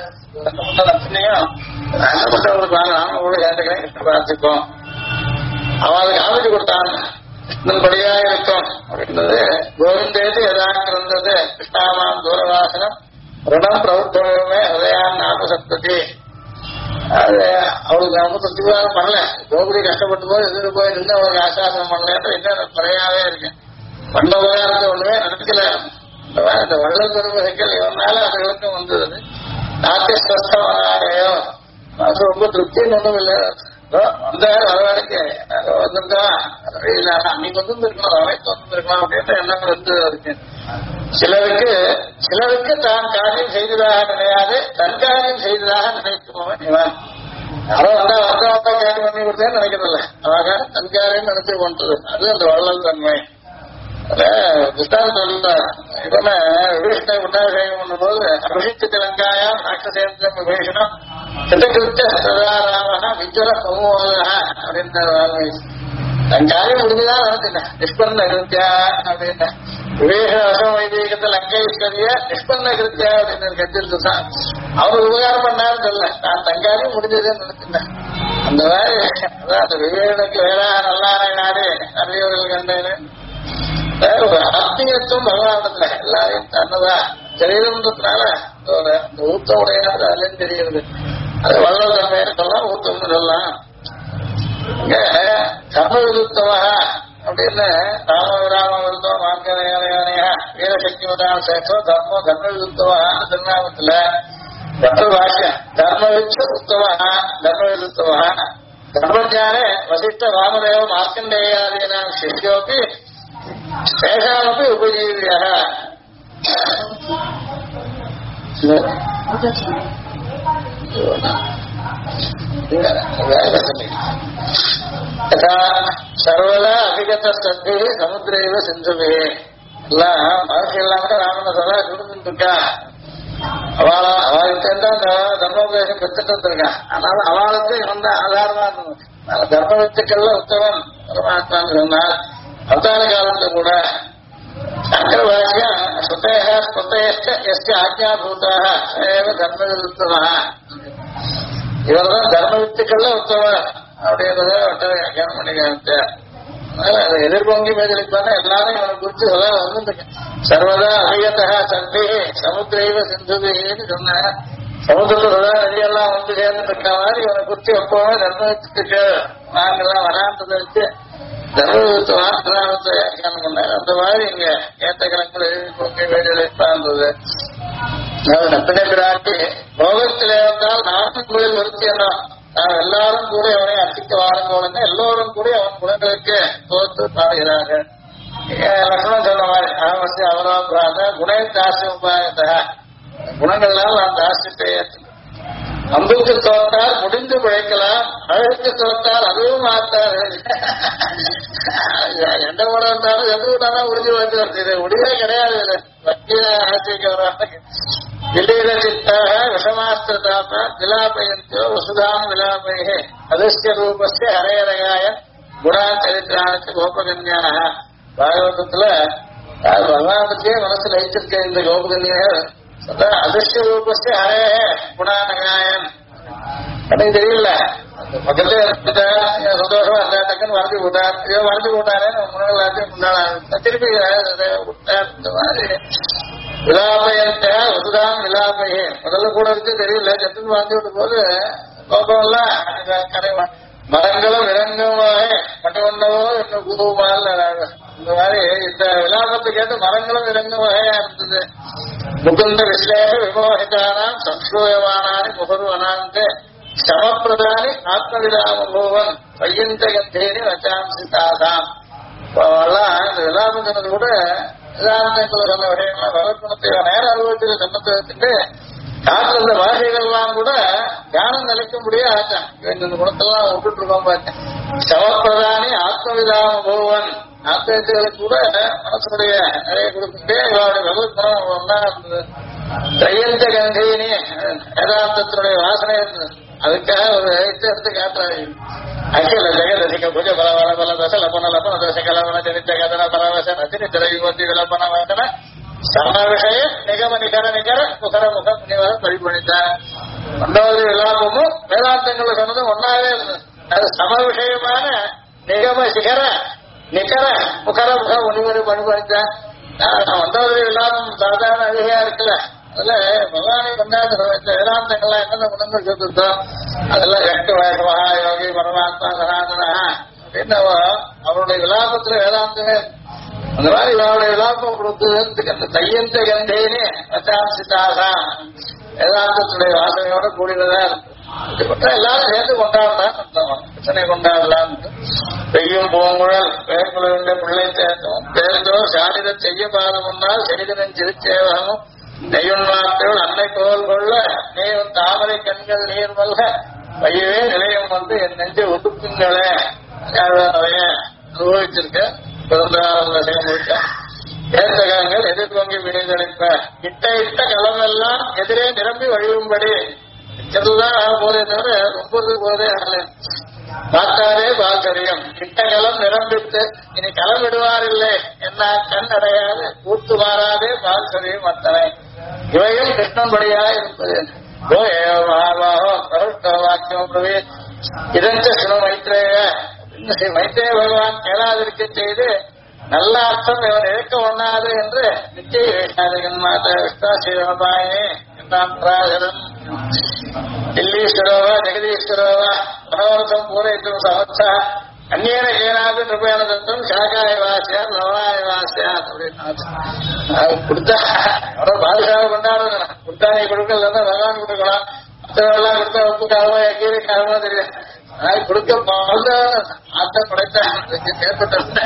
நானும் கூட ஏற்றுக்கிறேன் கிருஷ்ணன் பார்த்துக்கோம். அவளுக்கு ஆபத்து கொடுத்தான் கிருஷ்ணன் படியா இருக்கும் அப்படின்றது கோவிந்தேது எதாங்க இருந்தது கிருஷ்ணாமான் தூரவாசனம் ரிடம் பிரபுத்துவமே ஹதயான் நாமசப்தி. அது அவளுக்கு நாம பிரதிபாதம் பண்ணல. கோபுரி கஷ்டப்பட்டு போது எதிர்த்து போய் நின்று அவருக்கு ஆசாசனம் பண்ணல என்ன குறையாவே இருக்கு. பண்ண உபகாரத்தை ஒண்ணுமே நடக்கல. இந்த வள்ளல் பெருமகள் இவனால அதுகளுக்கும் வந்தது. நாட்டியஸ்வஸ்தமாகையோ அது ரொம்ப திருப்தின்னு ஒண்ணும் இல்லை. வந்த வரவாடிக்கு வந்திருக்கா அன்னைக்கு வந்துருக்கணும் அவைக்கு வந்துருக்கலாம் அப்படின்ற எண்ணம் வந்து இருக்கு. சிலருக்கு தான் காரியம் செய்ததாக நினையாது தன் காரியம் செய்ததாக நினைக்குமவன் இவன். யாரோ வந்தா கேட்டு பண்ணி கொடுத்தேன்னு நினைக்கிறதில்ல. அழகா தன்காரின்னு நினைச்சு பண்றது அது அந்த வள்ளல் தன்மை. கிருஷ்ணன் சொல்ல இவன விபீஷண உண்டாபிஷேகம் பண்ணும்போது அபிஷித்து லங்காயம் ராட்சசேந்திரம் விபீஷணம் சிதகிருத்த சதாராம விஜுவல சமூக அப்படின்ற தன் காரியம் முடிஞ்சுதான் நடத்தினேன். நிஷ்பன்ன கிருத்தியா அப்படின்ன விவேக வசம் வைதீகத்தை லங்கேஸ்வரிய நிஷ்பன்ன கிருத்தியா அப்படின்னு கத்திருக்கு தான். அவரு உபகாரம் பண்ணாருன்னு சொல்ல நான் தங்காரியம் முடிஞ்சதுன்னு நினைச்சிருந்தேன். அந்த மாதிரி அதான் அந்த விவேகனுக்கு வேற நல்லாரை நாடு அறியவர்கள் கண்டேன்னு ஆத்மீயத்துவம் பகவானத்துல எல்லாரையும் தன்னதா தெரியறதுனால அந்த ஊத்தம் உடையாது அதுலயும் தெரியுது. அது வள்ளல் தன்மையை சொல்லலாம், ஊத்தம்னு சொல்லலாம். கர்ம விருத்தமாக அப்படின்னு ராம விருத்தம் மார்க்கனையா வீரசக்தி மதான சேஷம் தர்மம் கர்ம விருத்தமாக திருநாமத்துல மற்றொரு வாக்கியம் தர்ம விருத்தமாக தர்ம விருத்தமாக தர்மஜானே வசிஷ்ட ராமதேவ மார்க்கண்டேயாதீனா சிஷ்யோபி சேஷாமப்பி உபஜீவியாக சர்வதா அபிகத சந்தி சமுத்திரைவ சிந்துவே எல்லாம் மகர்ஷி எல்லாம் கூட ராமன சதா கொடுத்துட்டு இருக்கா. அவளுக்கு அந்த தர்மோபதேசம் பெற்றுட்டு வந்திருக்கான். ஆனாலும் அவளுக்கு இவன் தான் ஆதாரமா இருந்தது. தர்ம வித்துக்கள்ல உத்தவன் பரமாத்மான்னு சொன்னார். அவதார காலத்துல கூட சங்கரவாக்கியம் சுத்தேக ஸ்புத்தேஷ்ட எஸ்ட ஆஜ்ஞாபூதாக தர்ம விருத்தமா இவர்தான் தர்ம வித்துக்கள்ல உத்தவன் அப்படின்றத வியாக்கியானம் பண்ணிக்க. அதனால அதை எதிர்பொங்கி மேதளிப்பான எல்லாரும் இவனை குறிச்சு சொல்ல வந்து சர்வதா அதிகத்தா சந்தி சமுத்திரைவ சிந்துன்னு சொன்ன சமுத்திரத்துல சதா நதியெல்லாம் வந்து சேர்ந்து இருக்க மாதிரி இவனை குறிச்சு எப்பவுமே தர்மத்துக்கு நாங்கெல்லாம் வராந்ததை வச்சு தர்மத்தை வார்த்தை வியாக்கியானம் பண்ணாரு. அந்த மாதிரி இங்க ஏற்ற கணக்கில் எதிர்பொங்கி மேதளிப்பான்றது நப்பினை பிராட்டி போகத்திலே வந்தால் நாட்டும் கோயில் வருத்தியெல்லாம் நாம் எல்லாரும் கூட அவனை அர்ச்சிக்க வாரங்கோளுங்க எல்லோரும் கூட அவன் குணங்களுக்கு தோற்று பாடுகிறார்கள். லட்சணம் சொன்ன மாதிரி அவன் வந்து அவராத குணை தாசி உபாயத்த குணங்கள்லாம் நான் தாசியத்தை அம்புக்கு தோற்றால் முடிந்து பிழைக்கலாம், அழகுக்கு தோற்றால் அதுவும் மாற்றாரு. எந்த குணம் இருந்தாலும் எந்த கூட்டாலும் முடிஞ்சு வந்து வருது. முடிவே கிடையாது. வக்கீல ஆசிரியர் விலீன சித்தாக விஷமாஸ்திரதாப விலாபயந்தோ வசுதாம் விலாபயே அதிர்ஷ்ட ரூபஸ்ய ஹரேரகாய குணான் சரித்திரானுக்கு கோபகன்யான பாகவதத்துல பகவானத்தையே மனசுல வைத்திருக்க இந்த கோபகன்யர் அதிர்ஷ்ட ரூபஸ்ய ஹரே குணானகாயன் எனக்கு தெரியல. பக்கத்துல சந்தோஷமா இருந்தா டக்குன்னு மறந்து போட்டார். இதோ மறந்து போட்டாரே எல்லாத்தையும் முன்னாள் திருப்பி இந்த மாதிரி விலாபயத்தை வசுதாம் விலாபயே முதல்ல கூட இருக்கு தெரியல. சத்துன்னு வாழ்ந்து விட்ட போது கோபம் எல்லாம் கரை மரங்களும் இறங்குமாக மட்டவண்ணவோ இன்னும் குருவால் இந்த மாதிரி இந்த விலாபத்துக்கு ஏற்ற மரங்களும் இறங்கும் வகையா இருந்தது. முகுந்த விஸ்லேஷ விமோகிதானாம் சம்ஸ்ரூயவானானி முகர்வனாந்து சமப்பிரதானி ஆத்மவிலாமபூவன் பையந்த கந்தேனி வச்சாம்சி தாசாம். இந்த விலாபம் சொன்னது கூட சொன்ன விஷயங்கள்லாம் பகவத்குணத்தை நேரம் அனுபவத்தில் சம்பந்தத்துக்கு காட்டுல இந்த பாஷைகள்லாம் கூட தியானம் நிலைக்கும்படியே ஆச்சான். இந்த குணத்தெல்லாம் விட்டுட்டு இருக்கோம் பார்த்தேன். சமப்பிரதானி ஆத்மவிதாம போவன் ஆத்மீயத்துகளுக்கு கூட மனசுடைய நிறைய கொடுத்துட்டே இவருடைய பகவத் குணம் ஒன்னா இருந்தது. தையந்த கங்கையினே வேதாந்தத்தினுடைய வாசனை இருந்தது. அதுக்காக ஒரு எடுத்து காட்டுறாரு. அகில ஜெகதசிக புஜ பலவர பல தச லபன லபன தச கலவன சரித்த கதன பரவச ரஜினி திரையுவத்தி விலப்பன வந்தன சம விஷய நிகம நிகர நிகர முகர முக முனிவர பரிபணித்தார். ஒன்றாவது விலாபமும் வேதாந்தங்களை சொன்னதும் ஒன்னாவே இருந்தது. அது சம விஷயமான நிகம சிகர நிகர முகர முக முனிவரை பரிபணித்தார். ஒன்றாவது விலாபம் சாதாரண அழகையா இருக்குல்ல, அதுல பகவானை கொண்டாந்து வேதாந்தங்கள்லாம் என்னென்ன குணங்கள் சொல்லிருந்தோம் அதெல்லாம் எட்டு வயசு மகாயோகி பரமாத்மா சனாதனா அப்படின்னு அவருடைய விலாபத்துல வேதாந்தமே அந்த மாதிரி அவருடைய விலாபம் கொடுத்ததுக்கு அந்த தையந்த கந்தேனே வச்சாம்சிதாசா வேதாந்தத்துடைய வாசனையோட கூடியதா இருக்கு. எல்லாரும் சேர்ந்து கொண்டாடலாம் பிரச்சனை கொண்டாடலாம். பெய்யும் பூங்குழல் வேர்குழந்த பிள்ளை சேர்ந்தோம் பேர்ந்தோ சாரித செய்ய பாதமுன்னால் சரிதனன் சிறுச்சேவகமும் நெய்யுன்மாக்கள் அன்னை கோல் கொள்ள நீயும் தாமரை கண்கள் நீர் மல்க பையவே நிலையம் வந்து என் நெஞ்சை ஒதுக்குங்களே நிறைய அனுபவிச்சிருக்க பிறந்த செய்ய ஏத்தகங்கள் எதிர்கொங்கி வினைதளிப்ப இட்ட இட்ட களம் எல்லாம் எதிரே நிரம்பி வழியும்படி இதுதான் போதே தவிர ரொம்ப போதே பார்த்தாரே பாக்கரியம் இட்ட களம் நிரம்பித்து இனி களம் விடுவாரில்லை என்ன கண் அடையாது கூத்து மாறாதே பாக்கரியம் அத்தனை இவையும் கிருஷ்ணன்படியா இருப்பது வாக்கியம் பிரவே இதந்த சிவ மைத்ரேய மைத்ரேய பகவான் கேளாதிருக்க செய்து நல்ல அர்த்தம் இவர் இழக்க ஒண்ணாது என்று நிச்சய வேஷாதிகன் மாதா விஸ்வாசிரபாயே என்றான் பராசரன் தில்லீஸ்வரோவா ஜெகதீஸ்வரோவா மனோரதம் பூரைத்தும் சமத்சா அந்நியன கேனாது நிருபேன தத்துவம் சாகாய வாசியா நவாய வாசியா அப்படின்னு கொடுத்தா அவரை பாதுகாப்பு கொண்டாடணும் கொடுத்தா நீ கொடுக்கல பகவான் கொடுக்கலாம் மற்றவெல்லாம் கொடுத்தா உப்பு காலமா கீரை காலமா தெரியும் கொடுக்க ஆத்த படைத்தான் ஏற்பட்ட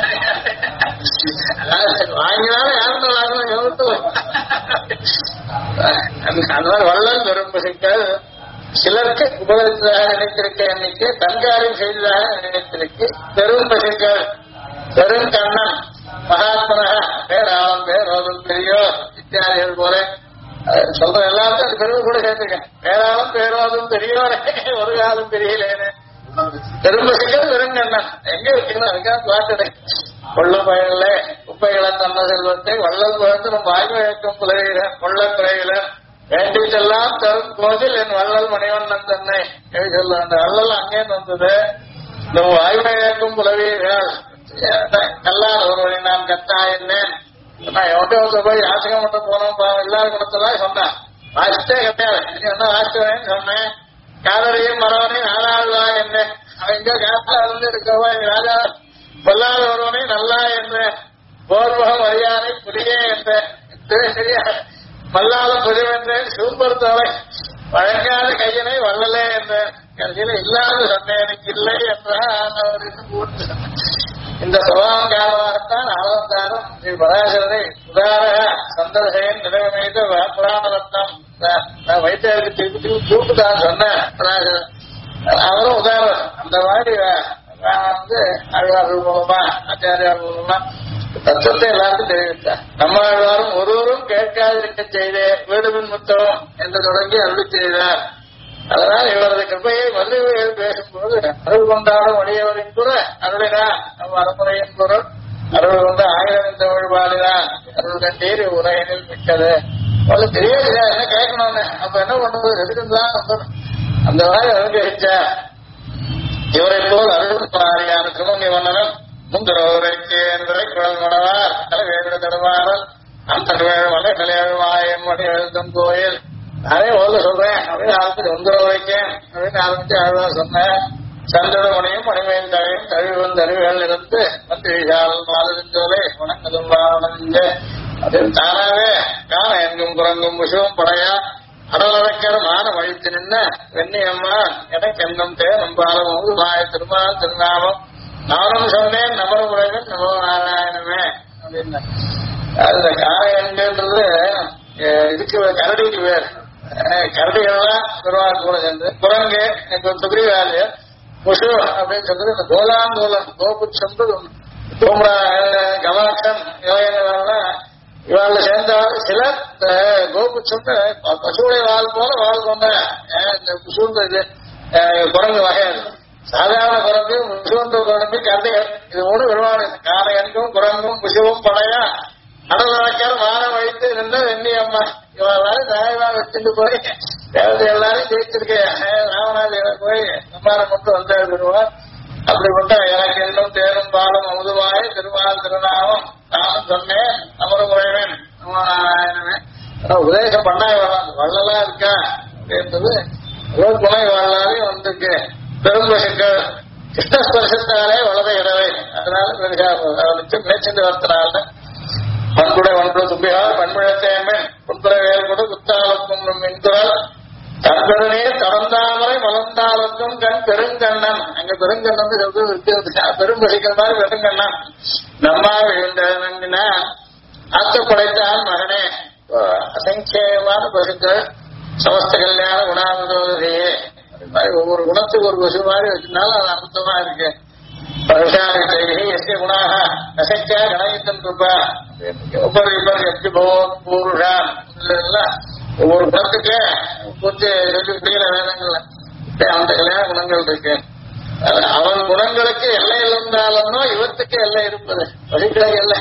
வாங்கினாலும் யாரும் வாங்கலாம் அந்த மாதிரி வள்ளல் பெரும்பசிக்கள் சிலருக்கு உபகரித்ததாக நினைத்திருக்க எண்ணிக்கை தன்காரியம் செய்ததாக நினைத்திருக்கு பெரும் பசிக்கள் பெரும் கண்ணன் மகாத்மனக பேராளம் பேரோதும் பெரியோ இத்தியாதிகள் போல சொல்ற எல்லாத்தையும் பெருமை கூட சேர்த்துருக்கேன் பேராளம் பேரோதும் பெரியோரே ஒரு காலம் தெரியலேன்னு பெரும்பசிக்கள் பெருங்கண்ணன் எங்க வைக்கணும் அதுக்காக பாட்டுடை கொள்ள பயனில்லை குப்பைகளை தன்ன செல்வத்தை வள்ளல் பழந்து நம் வாய்மை இயக்கம் புலகிற கொள்ள குறையில வேண்டியதெல்லாம் தரும் கோதில் என் வள்ளல் மணிவண்ணன் தன்னை சொல்ல அந்த வள்ளல் அங்கே வந்தது இந்த வாய்மை இயக்கும் புலவீர்கள் கல்லால் ஒருவரை நான் கத்தா என்னேன் நான் எவன்கிட்ட போய் யாசகம் மட்டும் போனோம் இல்லாத கொடுத்ததான் சொன்னேன் வாசித்தே கிடையாது என்ன வாசித்தேன்னு சொன்னேன் காதலையும் மரவனையும் நாலாள்வா என்ன அவன் எங்க காத்தா இருந்து இருக்கவா ராஜா பொல்லாத ஒருவனை நல்லா என்ற போர்வகம் வழியானை புரியே என்ற சரியா மல்லாத புதிவென்றேன் சிவம்பருத்தவளை வழங்காத கையனை வள்ளலே என்ற கடைசியில இல்லாத சொன்ன எனக்கு இல்லை என்றார் இந்த சுபாவம் காரணமாகத்தான் அவதாரம் ஸ்ரீ பராசரனை உதாரக சந்தர்சையன் நிலவமைத்த புராணரத்னம் வைத்தியருக்கு திருப்பி கூப்பிட்டுதான் சொன்னேன் பராசரன் அவரும் உதாரணம் அந்த மாதிரி வந்து ஆழ்வார்கள் மூலமா ஆச்சாரியார் மூலமா தத்துவத்தை எல்லாருக்கும் தெரிவித்தார் நம்ம ஆழ்வாரும் ஒருவரும் கேட்காதிருக்க செய்தே வீடுமின் முத்தம் என்று தொடங்கி அருள் செய்தார் அதனால் இவரது கிருப்பையை வள்ளுவையில் பேசும்போது அருள் கொண்டாடும் வழியவரின் கூட அருளினா நம்ம அறமுறையின் பொருள் அருள் கொண்ட ஆயிரம் தமிழ் பாடினான் அருள் கண்டீர் உரையினில் மிக்கது அவளுக்கு தெரியாது என்ன கேட்கணும்னு அப்ப என்ன பண்றது எதுக்குதான் அந்த மாதிரி அனுகிரகிச்சா இவரை போல் அருள் பாரியான திருமங்கை வண்ணனும் முந்தரோரைக்கு என்பதை குழல் மணவார் தலைவேடு தருவாரல் அந்த மலை கலையாழ்வாயம் மணி எழுதும் கோயில் நானே ஓல சொல்றேன் அப்படின்னு ஆரம்பிச்சு முந்தரோரைக்கேன் அப்படின்னு ஆரம்பிச்சு ஆழ்வார் சொன்னேன் சந்திரமணியும் மணிமேல் தழையும் தழிவன் தருவிகள் இருந்து மந்திரிசால் மாதவிஞ்சோலை வணங்குதும் அதில் தானாவே காண எங்கும் குரங்கும் விஷவும் படையா அடலவைக்கிற மான வழித்து நின்ன வெண்ணியம்மா எனக்கு எண்ணம் தேனும் பாலமும் மாய திருமால் திருநாமம் நானும் சொன்னேன் நமர உலகன் நமோ நாராயணமே அப்படின்னு அதுல காண என்கிறது இதுக்கு கரடிக்கு பேர் கரடிகள்லாம் பெருமாள் கூட சேர்ந்து குரங்கு துகிரிவாலு புஷு அப்படின்னு சொல்றது இந்த கோலாங்கூலம் கோபுச்சம் தூம்ரா கவாட்சம் யோகெல்லாம் இவாள் சேர்ந்தவாள் சிலர் கோபுச்சம் பசுடைய வாழ் போல வாழ் கொண்ட இந்த புசுன்ற இது குரங்கு வகையாது சாதாரண குரங்கு புசுன்ற குரங்கு கரடிகள் இது மூணு பெருமாள் காரையனுக்கும் குரங்கும் புசுவும் படையா கடல் வழக்கார வாரம் வைத்து நின்ற வெண்ணியம்மா இவெல்லாம் நியாயமா வச்சுட்டு போய் தேவதை எல்லாரும் ஜெயிச்சிருக்கேன் ராமநாதன் போய் சம்மானம் மட்டும் வந்தாடுவார் அப்படிப்பட்ட எனக்கு இன்னும் தேரும் பாலம் அமுதுவாய திருமால் திருநாமம் நானும் சொன்னேன் நமர முறைவன் நாராயணமே உபதேசம் பண்ணாய் வரலாம் வள்ளலா இருக்கா அப்படின்றது துணை வாழாலையும் வந்திருக்கு பெரும்பசுக்கள் கிருஷ்ணஸ்பர்சத்தாலே வளர இடவை அதனால பெருசா பேச்சுட்டு வரத்தினால பண்புடை ஒன்று தும்பியால் பண்புழத்தேமே புன்புற வேல் கூட குத்தாலக்கும் மின்குரல் கண்பெருனே கடந்தாமரை மலர்ந்தாலக்கும் கண் பெருங்கண்ணன் அங்க பெருங்கண்ணன் சொல்றது பெரும்பசிக்கிற மாதிரி பெருங்கண்ணன் நம்மா விழுந்தினா ஆத்த படைத்தான் மகனே அசங்கேயமான பசுக்கள் சமஸ்த கல்யாண குணாமுதோதையே மாதிரி ஒவ்வொரு குணத்துக்கு ஒரு பசு மாதிரி வச்சிருந்தாலும் அது அர்த்தமா இருக்கு. எஸ்ய குணாக நசைக்கா கணகித்தன் இருப்பா உபரி உபரி எஸ்ய பவன் பூருஷான் எல்லாம் ஒவ்வொரு குணத்துக்கு கொஞ்சம் புரிகிற வேதங்கள்ல அந்த கல்யாண குணங்கள் இருக்கு. அவன் குணங்களுக்கு எல்லை இருந்தாலும் இவத்துக்கு எல்லை இருப்பது வழிகளுக்கு எல்லை.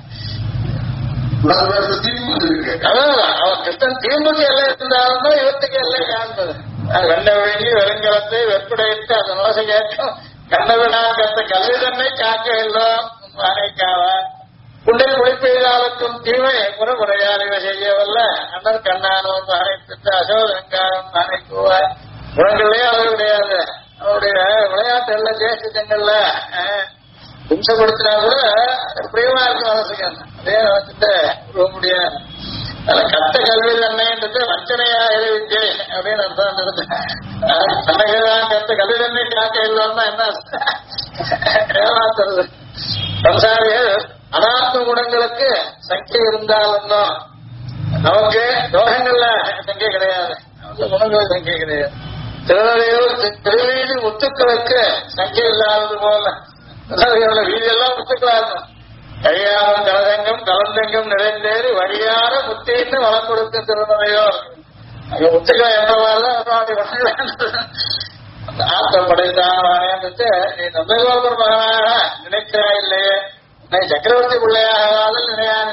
அவன் கிருஷ்ணன் தீம்புக்கு எல்லை இருந்தாலும் இவத்துக்கு எல்லை காண்பது. வெண்ட விழுங்கி வெறுங்கலத்தை வெற்புடைத்து அது நோசை கேட்கும் கண்ணவிடா கத்த கல்வி தன்னை காக்க எல்லாம் மானைக்காவ புண்ணில் குளிப்பெய்தாலுக்கும் தீமை முறைமுறையால் இவை செய்யவல்ல அண்ணன் கண்ணானோ மானைத்து அசோதங்காரம் மானைக்குவாய் குணங்களே அளவு கிடையாது. அவருடைய விளையாட்டு எல்லாம் ஜேஷ்டங்கள்ல ஹிம்சப்படுத்தினா கூட பிரியமா இருக்கும் அவசியம். அதே வச்சுட்டு போக முடியாது. கத்த கல்வி தன்னைன்றது வஞ்சனையாக வித்தியை அப்படின்னு அர்த்தம். தன்னைதான் கத்த கல்வி தன்னை காக்க இல்லாம என்ன ஏமாத்துறது. சம்சாரிகள் அனாத்ம குணங்களுக்கு சங்கை இருந்தாலும் நமக்கு தோஷங்கள்ல சங்கை கிடையாது, நமக்கு குணங்கள் சங்கை கிடையாது. திருவீதி முத்துக்களுக்கு சங்கை இல்லாதது போல வீதியெல்லாம் முத்துக்களா இருக்கும். கழியாரம் கலதங்கம் கலந்தங்கம் நிறைந்தேறி வழியார முத்தின்னு வளம் கொடுக்க திருநறையோ அங்க முத்துக்களை என்னவாதான் ஆக்கப்படைத்தான் வானேன்ட்டு நீ நந்தகோபுர மகனாக நினைக்கிறாய் இல்லையே, நீ சக்கரவர்த்தி பிள்ளையாக நினையான்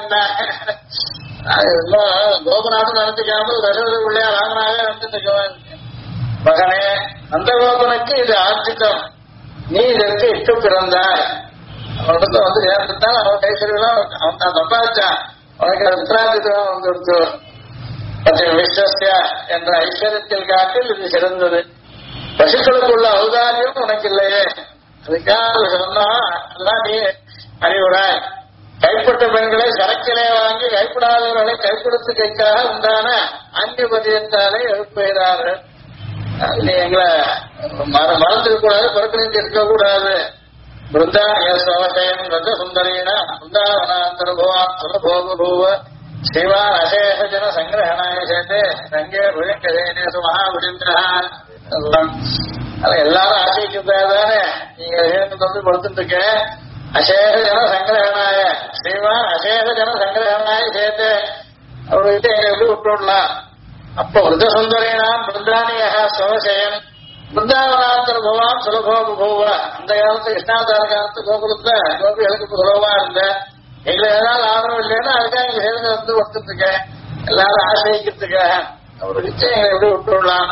கோபநாதன் நடத்திக்காமல் தசரதி பிள்ளையா ராமனாக நடந்துட்டு மகனே நந்தகோபனுக்கு இது ஆர்ஜிதம், நீ இதற்கு இட்டு பிறந்தாய். அவனிடத்துல வந்து சேர்ந்துட்டான். அவன் கைசெல்லாம் அவன் தான் சம்பாதிச்சான். உனக்கு அது உத்தராஜிதம் வந்துடுச்சு. விஸ்வசியா என்ற ஐஸ்வர்யத்தில் காட்டில் இது சிறந்தது. பசுக்களுக்குள்ள ஔதாரியம் உனக்கு இல்லையே, அதுக்காக சொன்னா அதெல்லாம் நீ அறிவுறாய். கைப்பட்ட பெண்களை சரக்கிலே வாங்கி கைப்படாதவர்களை கைப்படுத்துகைக்காக உண்டான ஆங்கிபதியத்தாலே எழுப்புகிறார்கள். நீ எங்களை மறந்துக்க கூடாது, புறக்கணித்து இருக்கக்கூடாது. பிருந்தாயசவசயம் ரஜ சுந்தரீன பிருந்தாவனாந்தரபுவான் சுலபோபூவ ஸ்ரீவான் அசேஷஜன சங்கிரகணாய சேர்த்து ரங்கே புஜங்கதேனேசு மகாபுரிந்திரஹான். எல்லாரும் ஆசைக்குதானே நீங்க வந்து படுத்துட்டு இருக்க. அசேஷஜன சங்கிரகணாய ஸ்ரீவான் அசேஷஜன சங்கிரகணாய சேர்த்து அவர்கிட்ட எங்க எப்படி விட்டுடலாம். அப்போ விருத சுந்தரீனாம் பிருந்தானியா சவசயன் பிருந்தாவனாந்தர பகவான் சுலபோபூவ. அந்த காலத்து கிருஷ்ணாவதார காலத்து கோகுலத்துல கோபிகளுக்கு சுலபமா இருந்த எங்களை ஏதாவது ஆதரவு இல்லைன்னா அதுக்காக எங்க சேர்ந்து வந்து கொடுத்துட்டு இருக்கேன். எல்லாரும் ஆசிரியக்கிறதுக்காக அவர் நிச்சயம் எங்களை எப்படி விட்டுடலாம்.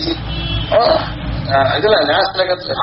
இதுல நாஸ்திரகத்துல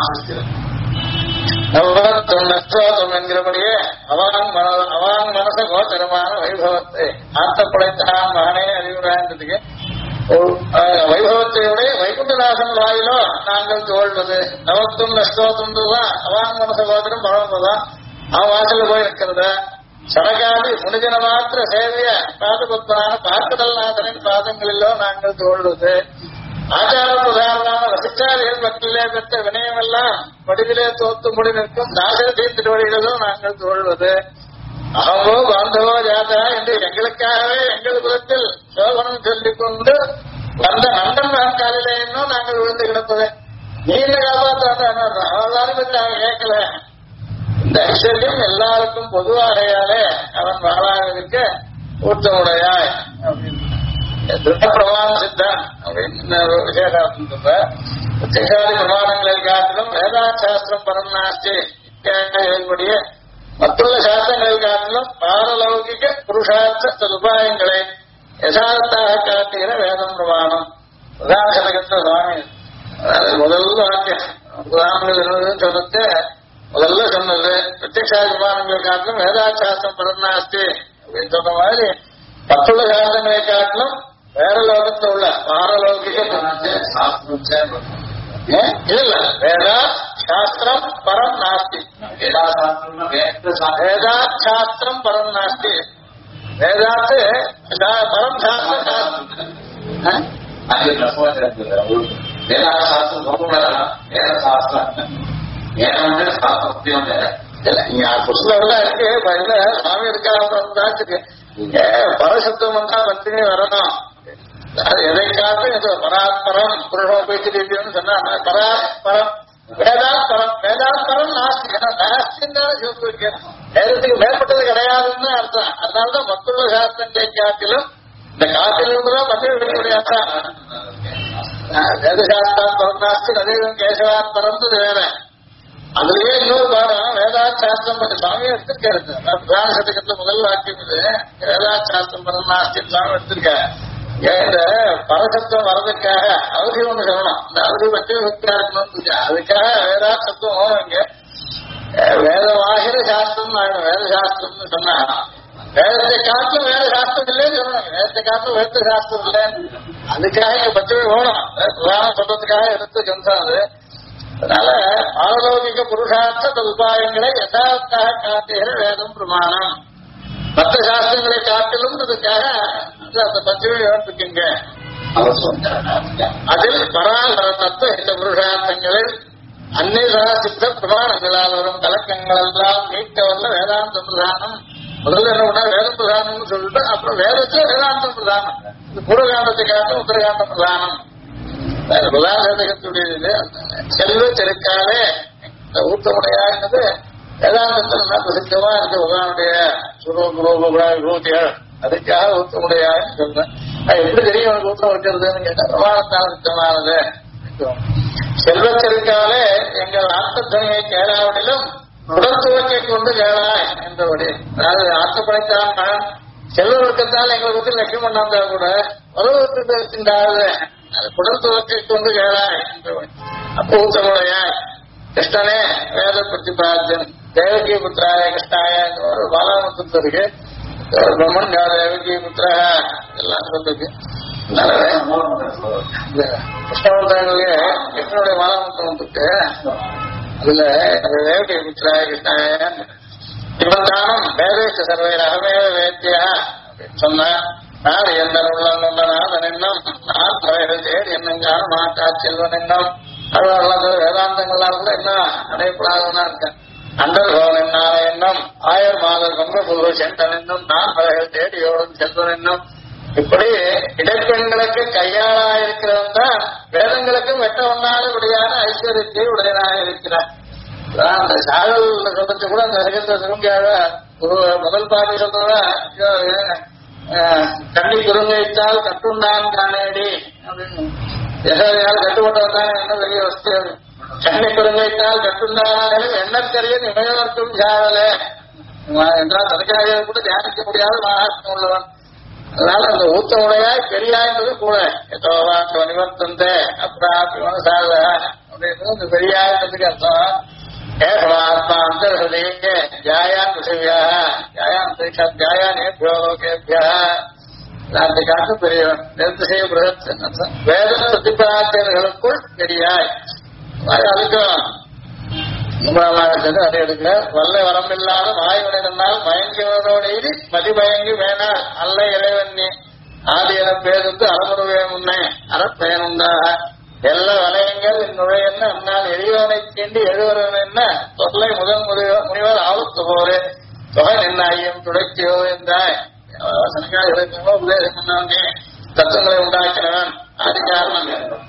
நஷ்டோதம் என்கிறபடியே அவாங் மனச கோச்சரமான வைபவத்தை ஆத்தப்படைத்தான் மகனே அறிவுறான்றதுக்கு வைபவத்தையுடைய வைகுண்டநாசன் வாயிலோ நாங்கள் தோல்வது நவத்தும் நஷ்டோத்தும் தான் அவாங் மனச கோச்சரம் பழம்பதான் அவன் வாசல போய் இருக்கிறத சரகாதி முனிஜன மாத்திர சேவிய பாதுபத்தான பார்க்கடல்நாதனின் பாதங்களிலோ நாங்கள் தோல்வது ஆச்சார பிரதானமான ரசிச்சாரிகள் பற்றிலே பெற்ற வினயமெல்லாம் வடிவிலே தோத்து முடி நிற்கும் நாகரீ திருவடிகளிலும் நாங்கள் தோல்வது அகமோ பாந்தவோ ஜாதா என்று எங்களுக்காகவே எங்கள் குலத்தில் சோபனம் சொல்லிக் கொண்டு வந்த நண்டன் நாட்காலிலே இன்னும் நாங்கள் விழுந்து கிடப்பது நீண்ட காப்பாற்றான அவதாரம் பற்றி நாங்கள் கேட்கல. இந்த ஐஸ்வர்யம் எல்லாருக்கும் பொதுவாகையாலே அவன் வாழாக ஊற்றமுடையாய் அப்படின்னு திருட பிரமாண சித்தான் அப்படின்னு விசேஷார்த்தம் சொல்ற. பிரத்யேகாதி பிரமாணங்களை காட்டிலும் வேதாசாஸ்திரம் பரநாஸ்தி ஏற்படிய மற்றுள்ள சாஸ்திரங்களை காட்டிலும் பாரலௌகிக புருஷார்த்த உபாயங்களை யசார்த்தாக காட்டுகிற வேதம் பிரமாணம். பிரதான சதகத்தை சுவாமி முதல் வாக்கியம் பிரதானங்கள் சொல்றது முதல்ல சொன்னது பிரத்யேகாதி பிரமாணங்களை காட்டிலும் வேதாசாஸ்திரம் பரநாஸ்தி அப்படின்னு சொன்ன மாதிரி மற்றுள்ள சாஸ்திரங்களை காட்டிலும் வேற லோகத்தில் உள்ள பாரலௌகிக இல்ல வேதா சாஸ்திரம் பரம் நாஸ்தி. வேதாத் சாஸ்திரம் பரம் நாஸ்தி. வேதாத்து பரம் சாஸ்திரம் புஸ்தகம் இருக்கு. சுவாமி இருக்காங்க பரசத்துவம் வந்தா மந்திரி வரணும். அது எதை காட்டும் பராத்பரம் புருஷோபேச்சு திவ்யம்னு சொன்னா பராத்பரம் வேதாந்தரம் நாஸ்தி. நாஸ்தின்னு சொல்லிட்டு இருக்கேன். வேதத்துக்கு மேற்பட்டது கிடையாதுன்னு அர்த்தம். அதனாலதான் மத்துள்ள சாஸ்திரங்களை காட்டிலும் இந்த காட்டிலிருந்துதான் மத்திய அர்த்தம். வேதசாஸ்திரம் பரநாஸ்தி அதேதான் கேசவாத் பரந்தது வேற. அதுலயே இன்னொரு பாடம் வேதாத் சாஸ்திரம் பண்ணி சுவாமி எடுத்திருக்காரு. பிரதான சதகத்துல முதல் வாக்கியம் இது. வேதாத் சாஸ்திரம் பரநாஸ்தி சுவாமி எடுத்திருக்காரு. இந்த பரசத்துவம் வர்றதுக்காக அவசியம் ஒண்ணு சொல்லணும். இந்த அவசியம் பற்றி இருக்கணும். அதுக்காக வேதாத் சத்துவம் இங்க வேதவாகிற சாஸ்திரம் ஆயிடும். வேத சாஸ்திரம்னு சொன்னா வேதத்தை காட்டிலும் வேத சாஸ்திரம் இல்லைன்னு சொல்லணும். வேதத்தை காட்டிலும் வேத சாஸ்திரம் இல்லைன்னு அதுக்காக இங்க பச்சவே போகணும். பிரதான சொல்றதுக்காக எடுத்து சொன்னா அது. அதனால ஆலோகிக புருஷார்த்த உபாயங்களை யதார்த்தாக காட்டுகிற வேதம் பிரமாணம். மற்ற சாஸ்திரங்களை காட்டிலும் அதுக்காக அந்த பச்சவே இருக்குங்க. அதில் பராகர தத்துவ இந்த புருஷார்த்தங்களில் அந்நிய சித்த பிரமாணங்களால் வரும் கலக்கங்கள் எல்லாம் நீக்க வல்ல வேதாந்த பிரதானம். முதல்ல என்ன பண்ணா வேத பிரதானம்னு சொல்லிட்டு அப்புறம் வேதத்துல வேதாந்தம் பிரதானம். இது பூர்வகாண்டத்தை காட்டும் உத்தரகாண்ட பிரதானம். பிரதானத்துடையது செல்வ செருக்காலே இந்த ஊத்தமுடையானது வேதாந்தத்தில் என்ன பிரசித்தமா இருக்கு. பகவானுடைய சுரூபூதிகள் அதுக்காக ஊத்தமுடையான்னு சொல்றேன். எப்படி தெரியும் அவனுக்கு ஊத்தம் இருக்கிறதுன்னு கேட்டா பிரமாணத்தால் சித்தமானது. செல்வச்செருக்காலே எங்கள் ஆத்மத்துவனையை கேளாவிலும் உடல் துவக்கை கொண்டு கேளாய் என்றபடி. அதாவது ஆத்மப்படைத்தான் நான் செல்வம் இருக்கத்தால் எங்களை பற்றி லட்சியம் பண்ணாந்தா கூட உறவுக்கு இருக்கின்றாது அது குடல் துவக்கை கொண்டு கேளாய் என்றபடி. அப்போ ஊத்தமுடையாய் கிருஷ்ணனே வேத பிரதிபாத்தியன் தேவகி புத்திராய கிருஷ்ணாய ஒரு பாலாமத்தம் இருக்கு. பிரம்மன் தேவகி புத்திரா எல்லாம் சொல்லிருக்கு. கிருஷ்ணவந்தாங்களே கிருஷ்ணனுடைய மாலாமத்தம் வந்துட்டு அதுல தேவகி புத்திராய கிருஷ்ணாய இவன் தானும் வேதேச சர்வையில் அகமேவ வேத்தியா அப்படின்னு சொன்ன நான் எந்த உள்ளநாதன் என்னும் நான் தலைகள் தேடி என்னங்கான மாட்டா செல்வன் என்னும் அது வேதாந்தங்கள்லாம் கூட என்ன அடையப்படாதவனா இருக்கேன். அண்டர்கோன் என்னால என்னும் ஆயர் மாதர் கம்பபூர்வ சென்றன் என்னும் நான் தலைகள் தேடியோடும் செல்வன் என்னும் இப்படி இடைப்பெண்களுக்கு கையாளா இருக்கிறவன் தான் வேதங்களுக்கும் வெட்ட ஒண்ணாத உடையான ஐஸ்வர்யத்தை உடையனாக இருக்கிறார். அந்த சாகல் சொல்றது கூட அந்த ரகத்தை திரும்பியாக முதல் பாட்டு சொல்றதா கண்ணி குறுங்கைத்தால் கட்டுண்டான் காணேடி அப்படின்னு எதையால் கட்டுப்பட்டவன் தானே என்ன பெரிய வசதி. கண்ணி குறுங்கைத்தால் கட்டுண்டானாலும் எண்ணத்தறிய இமையவர்க்கும் சாகலே என்றால் தற்காக கூட தியானிக்க முடியாத மகாத்மா உள்ளவன். அதனால அந்த ஊத்தமுடையாய் பெரியாய்ன்றது கூட எதோவா நிவர்த்தந்தே அப்புறம் சாக அப்படின்றது அந்த பெரியாய்ன்றதுக்கு அர்த்தம். ஏகமாத்மா அந்தர்ஹதே ஜாயான் விஷவியாக ஜாயான் ஜாயானேபியோ லோகேபியா அந்த காட்டு பெரியவன் நிறுத்திசைய பிரகத் வேத பிரதிபாத்தியர்களுக்குள் பெரியாய். அதுக்கும் அதை எடுக்க வல்ல வரம்பில்லாத வாயுடையதனால் மயங்கியவரோடு மதிமயங்கி வேணால் அல்ல இறைவன்னி ஆதி என பேருந்து அறமுறைவே முன்னே அறப்பயனுண்டாக எல்லா வலயங்கள் நுழையன்னு அண்ணால் எரிவனை தீண்டி எழுவரன் என்ன தொல்லை முதல் முனிவர் ஆபத்து போரு தொகை நின்ன ஐயம் துடைத்தியோ என்றாய். வசனக்காக இருக்கவோ உபதேசம் பண்ணவங்க தத்துவங்களை உண்டாக்கினவன் ஆதி காரணம்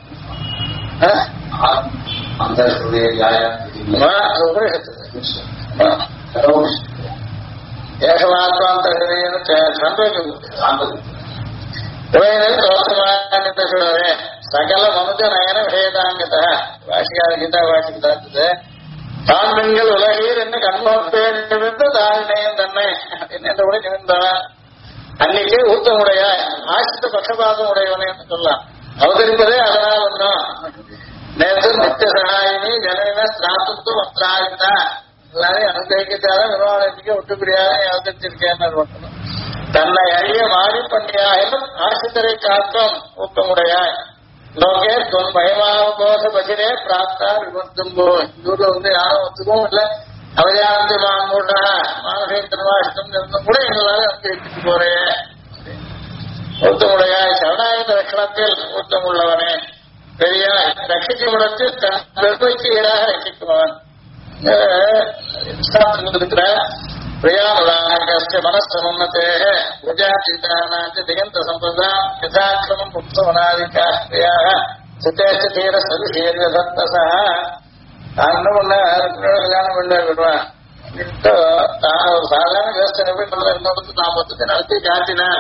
ஏகமாத்மாந்தே சகல மனுஜ நயன வேதாங்கத வாசிக்காத கீதா வாசிக்கிட்டு தான் பெண்கள் உலகீர் என்ன கண்மோப்பேன் நிமிர்ந்து தாழ்நேன் தன்னை என்ன கூட நிமிர்ந்தவன் அன்னைக்கே ஊத்தமுடையாய் ஆசித்த பட்சபாதம் உடையவனே என்று சொல்லலாம். அவதரிப்பதே அதனால் ஒன்றும் நேற்று நித்திய சகாயினி ஜனன ஸ்ராத்துக்கு வஸ்திராகிட்டா எல்லாரையும் அனுகிரகித்தாலும் நிர்வாகத்துக்கு ஒட்டுப்படியாக அவதரிச்சிருக்கேன். தன்னை அறிய மாறி பண்ணியாயினும் ஆசித்தரை காக்கும் ஊக்கமுடையாய் லோகே தொன் பயமாவகோஷ பஜிரே பிராப்தா விமர்த்தும் போ. இந்த ஊர்ல வந்து யாரும் ஒத்துக்கவும் இல்லை. அவதியானந்தி மாமூட்டா மானசை திருவாசித்தம் இருந்தும் கூட எங்களால அனுகிரகித்து போறேன். ஊத்தமுடையாய் சரணாயுத லட்சணத்தில் ஊத்தமுள்ளவனே பெரியாய் ரட்சிக்கும் இடத்தில் தன் பெருமைக்கு ஈடாக ரட்சிக்குமவன் இருக்கிற பிரியானுராகஸ்ய மனசமுன்னதே விஜாச்சீதானாச்ச திகந்த சம்பதா யதாக்கிரமம் புப்தவனாதிகா கிரியாக சித்தேச்ச தீர சதுஷேரிய தத்தசா நான் என்ன பண்ண கல்யாணம் பண்ண விடுவேன் நான் ஒரு சாதாரண விவசாய இன்னொரு நான் மொத்தத்தை நடத்தி காட்டினேன்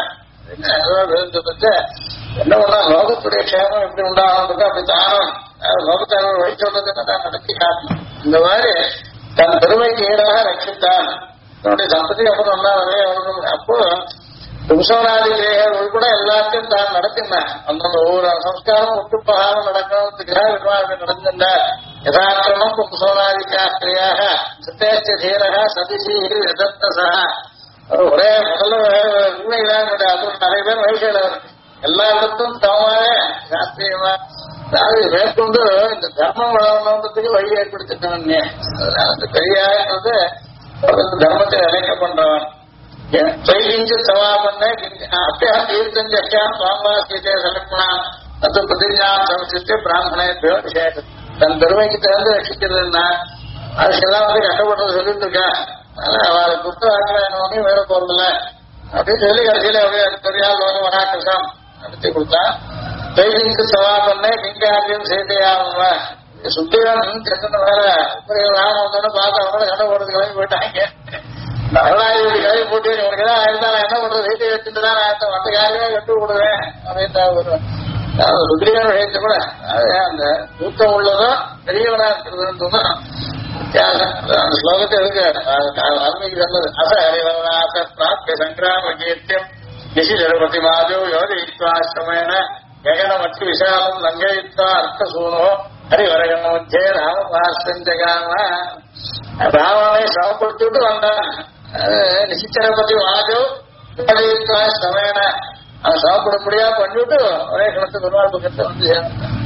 என்ன பண்ணா லோகத்துடைய க்ஷேமம் எப்படி உண்டாகணும் அப்படி தானும் லோகத்தை வழி சொல்றதுன்னு நான் நடத்தி காட்டணும். இந்த மாதிரி தன் பெருமைக்கு ஈடாக ரட்சித்தான். தன்னுடைய சம்பத்தி அப்புறம் நல்லா அப்போ புருஷனாதிலேயர் உள்பட எல்லாத்தையும் தான் நடத்தினான். அந்தந்த ஒவ்வொரு சம்ஸ்காரம் ஒட்டுப்பகாரம் நடக்கணுன்றதுக்காக விவாதம் நடந்திருந்த யதாக்கிரமம் புருஷனாதிக்காஸ்திரியாக சித்தேச்ச தீரக சதிசி யதத்தசா ஒரே முதல்ல உண்மையிலான் அப்புறம் நிறைய பேர் வயசுல எல்லா இடத்தும் தவமாக சாஸ்திரியமா அதாவது மேற்கொண்டு இந்த தர்மம் வளரணுன்றதுக்கு வழி ஏற்படுத்திட்டான். அந்த பெரியாருன்றது தர்மத்தை நிலைக்க பண்றவன் கைகிஞ்சு சவா பண்ண அப்பியா தீர்த்தஞ்சான் பாம்பா சீதையை செலக்டான் அது பிரதிஜான் சமசித்து பிராமணே விசேஷம் தன் பெருமைக்கு திறந்து ரட்சிக்கிறதுன்னா அதுக்கெல்லாம் கஷ்டப்படுறது சொல்லிட்டு இருக்கேன். அவரை குத்து ஆக்கிரமணி வேற போறதில்ல அப்படின்னு சொல்லி கடைசியில அப்படியே அது பெரியால் வராக்கிருஷ்ணம் நடத்தி கொடுத்தான். கைகிஞ்சு சவா பண்ண கிங்காரியம் சீதையாவ சுத்திரன் சென்று வேற ராம வந்தோன்னு பார்த்து அவங்கள சண்டை போடுறது கிளம்பி போயிட்டாங்க. அருளாயுடைய கிளம்பி போட்டு உனக்கு ஏதாவது ஆயிருந்தா நான் என்ன பண்றது வீட்டை வச்சுட்டுதான் நான் மற்ற யாருமே கட்டு விடுவேன் அப்படின்னு சுக்ரீவன் விஷயத்தை கூட அந்த தூக்கம் உள்ளதும் பெரியவனா இருக்கிறதுன்னு அந்த ஸ்லோகத்தை இருக்கு ஆன்மீக சொன்னது அச ஹரிவராச பிராப்திய சங்கிராம கீர்த்தியம் நிசிஜரபதி மாதோ யோதித்வாசிரமேன ககனமற்று விசாலம் லங்கயித்வா அர்த்தசூனோ ஹரிவரகன் மத்தியே ராமபாஸ்வன் ஜகாம ராமனை சமப்படுத்திட்டு வந்தான். நிசிச்சரபதி வாஜோ யோதித்வாசிரமேன அவன் சாப்பிட முடியா பண்ணிவிட்டு ஒரே கிணத்து பெருமாள் பக்கத்தை வந்து சேர்ந்தான்.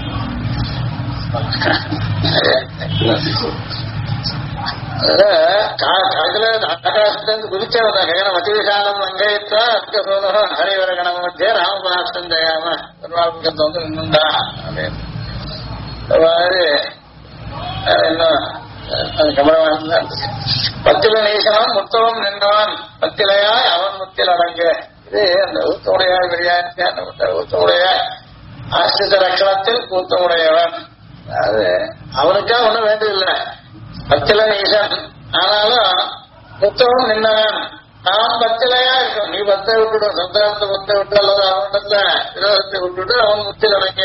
ஆகாசத்திலிருந்து குதிச்சவன் மத்தியசாலம் அங்கேத்தா அதுக்கு சோதனம் ஹரிவர கணம் மத்திய ராமபாஸ்டன் ஜெயாம பெருமாள் பக்கத்தை வந்து நின்றுண்டா அப்படின்னு இன்னும் பத்தில நீசனம் முத்தவம் நின்றவன் பத்திலையாய் அவன் முத்தில் அடங்கு. இது அந்த ஊத்தமுடையாய் பிரியாணி ஊத்தமுடையாய் ஆசிரித்த லட்சணத்தில் ஊத்தமுடையவன். அது அவனுக்கா ஒண்ணும் வேண்டியதில்லை பத்தில நீசன் ஆனாலும் முத்தமும் நின்றவன். நான் பத்திலையா இருக்கும் நீ பத்தை விட்டுடும் சந்தானத்தை பத்தை விட்டு அல்லது அவனிடத்துல விரோதத்தை விட்டுட்டு அவன் முத்தில் அடங்க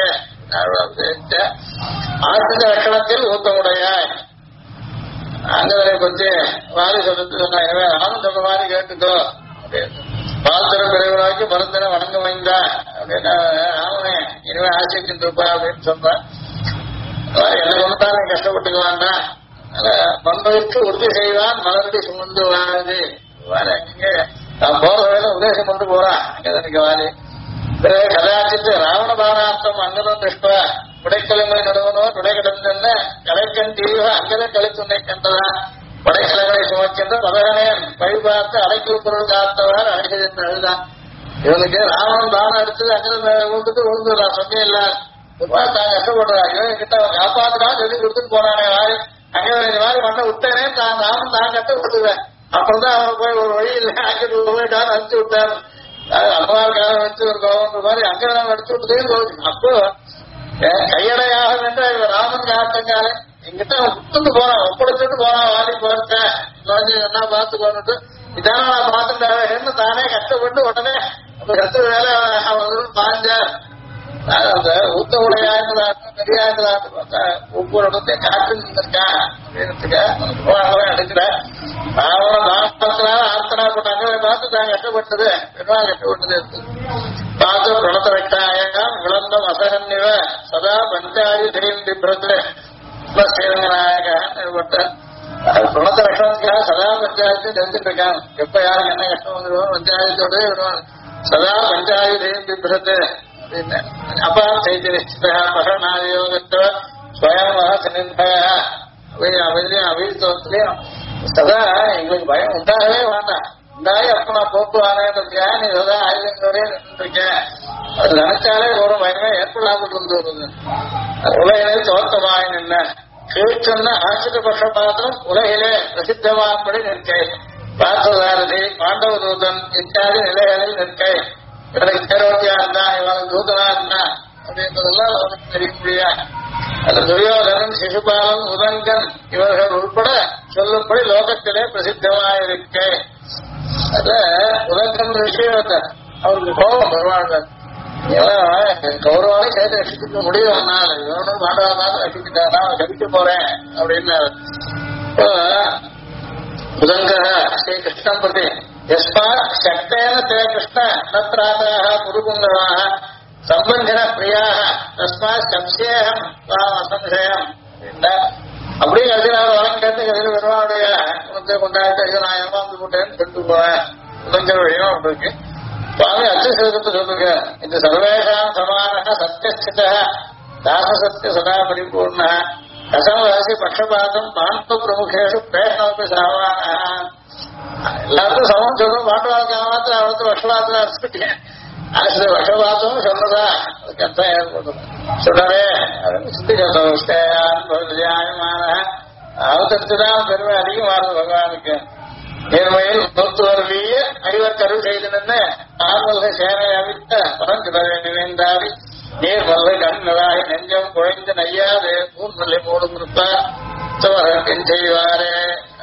ஆசிரித்த லட்சணத்தில் ஊத்தமுடையாய். ஆண்டவரை பத்தி வாரி சொல்லிட்டு சொன்னா எனவே நானும் சொல்ற மாதிரி கேட்டுக்கோ பாத்திர பிறகு பரந்தனை வணங்க வைந்தா அப்படின்னு ராமனே இனிமே ஆசைக்கிட்டு இருப்பா அப்படின்னு சொல்றேன். என்ன கொண்டுதான் நீ கஷ்டப்பட்டுக்க வேண்டாம் மண்பதற்கு உறுதி செய்வான் மலரடி சுமந்து வாழது இங்க நான் போற வேலை உபதேசம் கொண்டு போறான் அங்கதனுக்கு வாரி பிறகு கதாச்சித்து ராவண பாரார்த்தம் அங்கதான் திருஷ்ப உடைக்கலங்களை நடுவனோ துடை கிடந்தென்ன கலைக்கண் தீவ அங்கதான் கழித்துணை கண்டதா படைக்கலங்களை சுமக்கின்ற மதகனையன் வழிபார்த்து அடைக்கல் பொருள் காத்தவர் அழகிதன் அழுதான். இவனுக்கு ராவணன் தானம் எடுத்தது அங்கே விழுந்துடலாம் சொன்னே இல்ல தான் கஷ்டப்படுறாங்க கிட்ட அவன் காப்பாத்துறான் சொல்லி கொடுத்துட்டு போனானே வாரி அங்கே வாரி மண்ணை விட்டேனே தான் நானும் தான் கட்ட விட்டுவேன். அப்புறம்தான் அவனை போய் ஒரு வழி இல்லை அங்கிட்டு போயிட்டான் அனுப்பிச்சு விட்டாரு. அம்மாவுக்காக வச்சு ஒரு கோவன்ற மாதிரி அங்கே நான் அடிச்சு விட்டதே தோணுச்சு. அப்போ கையடையாக நின்று ராமன் காட்டங்கால எங்கிட்ட விட்டுட்டு போறான் ஒப்படைச்சிட்டு போறான் வாடி போறேன் என்ன பார்த்துக்கோன்னுட்டு இதான நான் பார்த்துட்டாரு தானே கஷ்டப்பட்டு உடனே அந்த கஷ்ட வேலை அவன் பாஞ்சார். அந்த ஊத்த உடையாங்களாட்டும் பெரியாங்களாட்டும் பார்த்தா ஒவ்வொரு இடத்தையும் காற்று நின்றுருக்கான் அப்படின்றதுக்கு எடுக்கிற ராவண தாசனால ஆர்த்தனா போட்டாங்க பார்த்து தான் கஷ்டப்பட்டது பெருமாள் கஷ்டப்பட்டது இருக்கு பார்த்து பிரணத்த வைத்தாயம் விளம்பம் அசகன்னிவ சதா பஞ்சாயி திடீர் பிறகு ஸ்ரீரங்கநாயகப்பட்ட பிரணத்த லட்சணத்துக்காக சதா பஞ்சாயத்து தெரிஞ்சுட்டு இருக்கான். எப்ப யாருக்கு என்ன கஷ்டம் வந்துடுவோம் பஞ்சாயத்தோட விடுவான் சதா பஞ்சாயி திடீர் பிறகு அப்படின்னு அப்பா சைத்தன்ய பகநாயோகத்தோ ஸ்வயம் அபீழ்த்தோத்திலையும் சதா எங்களுக்கு பயம் உண்டாகவே வேண்டாம் உண்டாகி அப்ப நான் போக்குவானேன்றதுக்கா நீ சதா ஆயுதங்களோடய நின்றுருக்கேன் அது நினைச்சாலே ஒரு பயமே ஏற்படாமல் இருந்து வருது. உலகிலே தோற்றமாய் நின்ன கீழ்ச்சொன்ன ஆசிரியபட்ச பாத்திரம் உலகிலே பிரசித்தமாகும்படி நிற்கை பார்த்தசாரதி பாண்டவ தூதன் இத்தியாதி நிலைகளில் நிற்கை இவனுக்கு தேரோட்டியா இருந்தா இவனுக்கு தூதனா இருந்தா அப்படின்றதெல்லாம் அவனுக்கு தெரியக்கூடிய அந்த துரியோதனன் சிசுபாலன் உதங்கன் இவர்கள் உட்பட சொல்லும்படி லோகத்திலே பிரசித்தமாயிருக்கே. அத உதங்கன் விஷயத்தை அவருக்கு கோபம் வருவார்கள். கௌரவாவை சேர்த்து ரசிக்க முடியும் இவனும் பாண்டவனாலும் ரசிக்கிட்டானா கடிக்க போறேன் அப்படின்னு உதங்க ஸ்ரீ கிருஷ்ணன் பிரதி யஸ்மா சக்தேன தே கிருஷ்ண நத்ராதாக குருகுங்கவாக சம்பந்தின பிரியாக தஸ்மா சம்சேகம் அசம்சயம் அப்படியே கடைசியில் அவர் வழக்கு கேட்டு கடைசியில் பெருமானுடைய குணத்தை கொண்டாடிட்டு ஐயோ நான் ஏமாந்து போட்டேன்னு சொல்லிட்டு போவேன். உதங்கிற வழியும் அப்படி இருக்கு. சுவாமி அச்சுசேதத்தை சொல்லுங்க, இந்த சர்வேஷாம் சமான சத்தியஸ்தித தாசசத்திய சதா பரிபூர்ண கசமராசி பட்சபாதம் பாண்ட பிரமுகேஷு பிரேஷனப்பி சாவான. எல்லாருக்கும் சமம் சொல்லும், பாண்டவாக்கு மாத்திரம் அவருக்கு வருஷபாத்திரம் அனுப்பிட்டேன். அது வருஷபாத்தம் சொன்னதா அதுக்கு அர்த்தம் ஏற்படும். சுடரே சுத்திகமான அவதரித்துதான் பெருமை அதிகமானது பகவானுக்கு. நேர்மையில் மருத்துவர்வீய ஐவர் கரு செய்தன ஆர்வல்க சேனை அவித்த பரஞ்சுடரை நினைந்தாரி நீர் மல்ல கண்ணதாய் நெஞ்சம் குழைந்து நையாது பூர்மல்லை மூடு கொடுப்பார் செய்வாரே.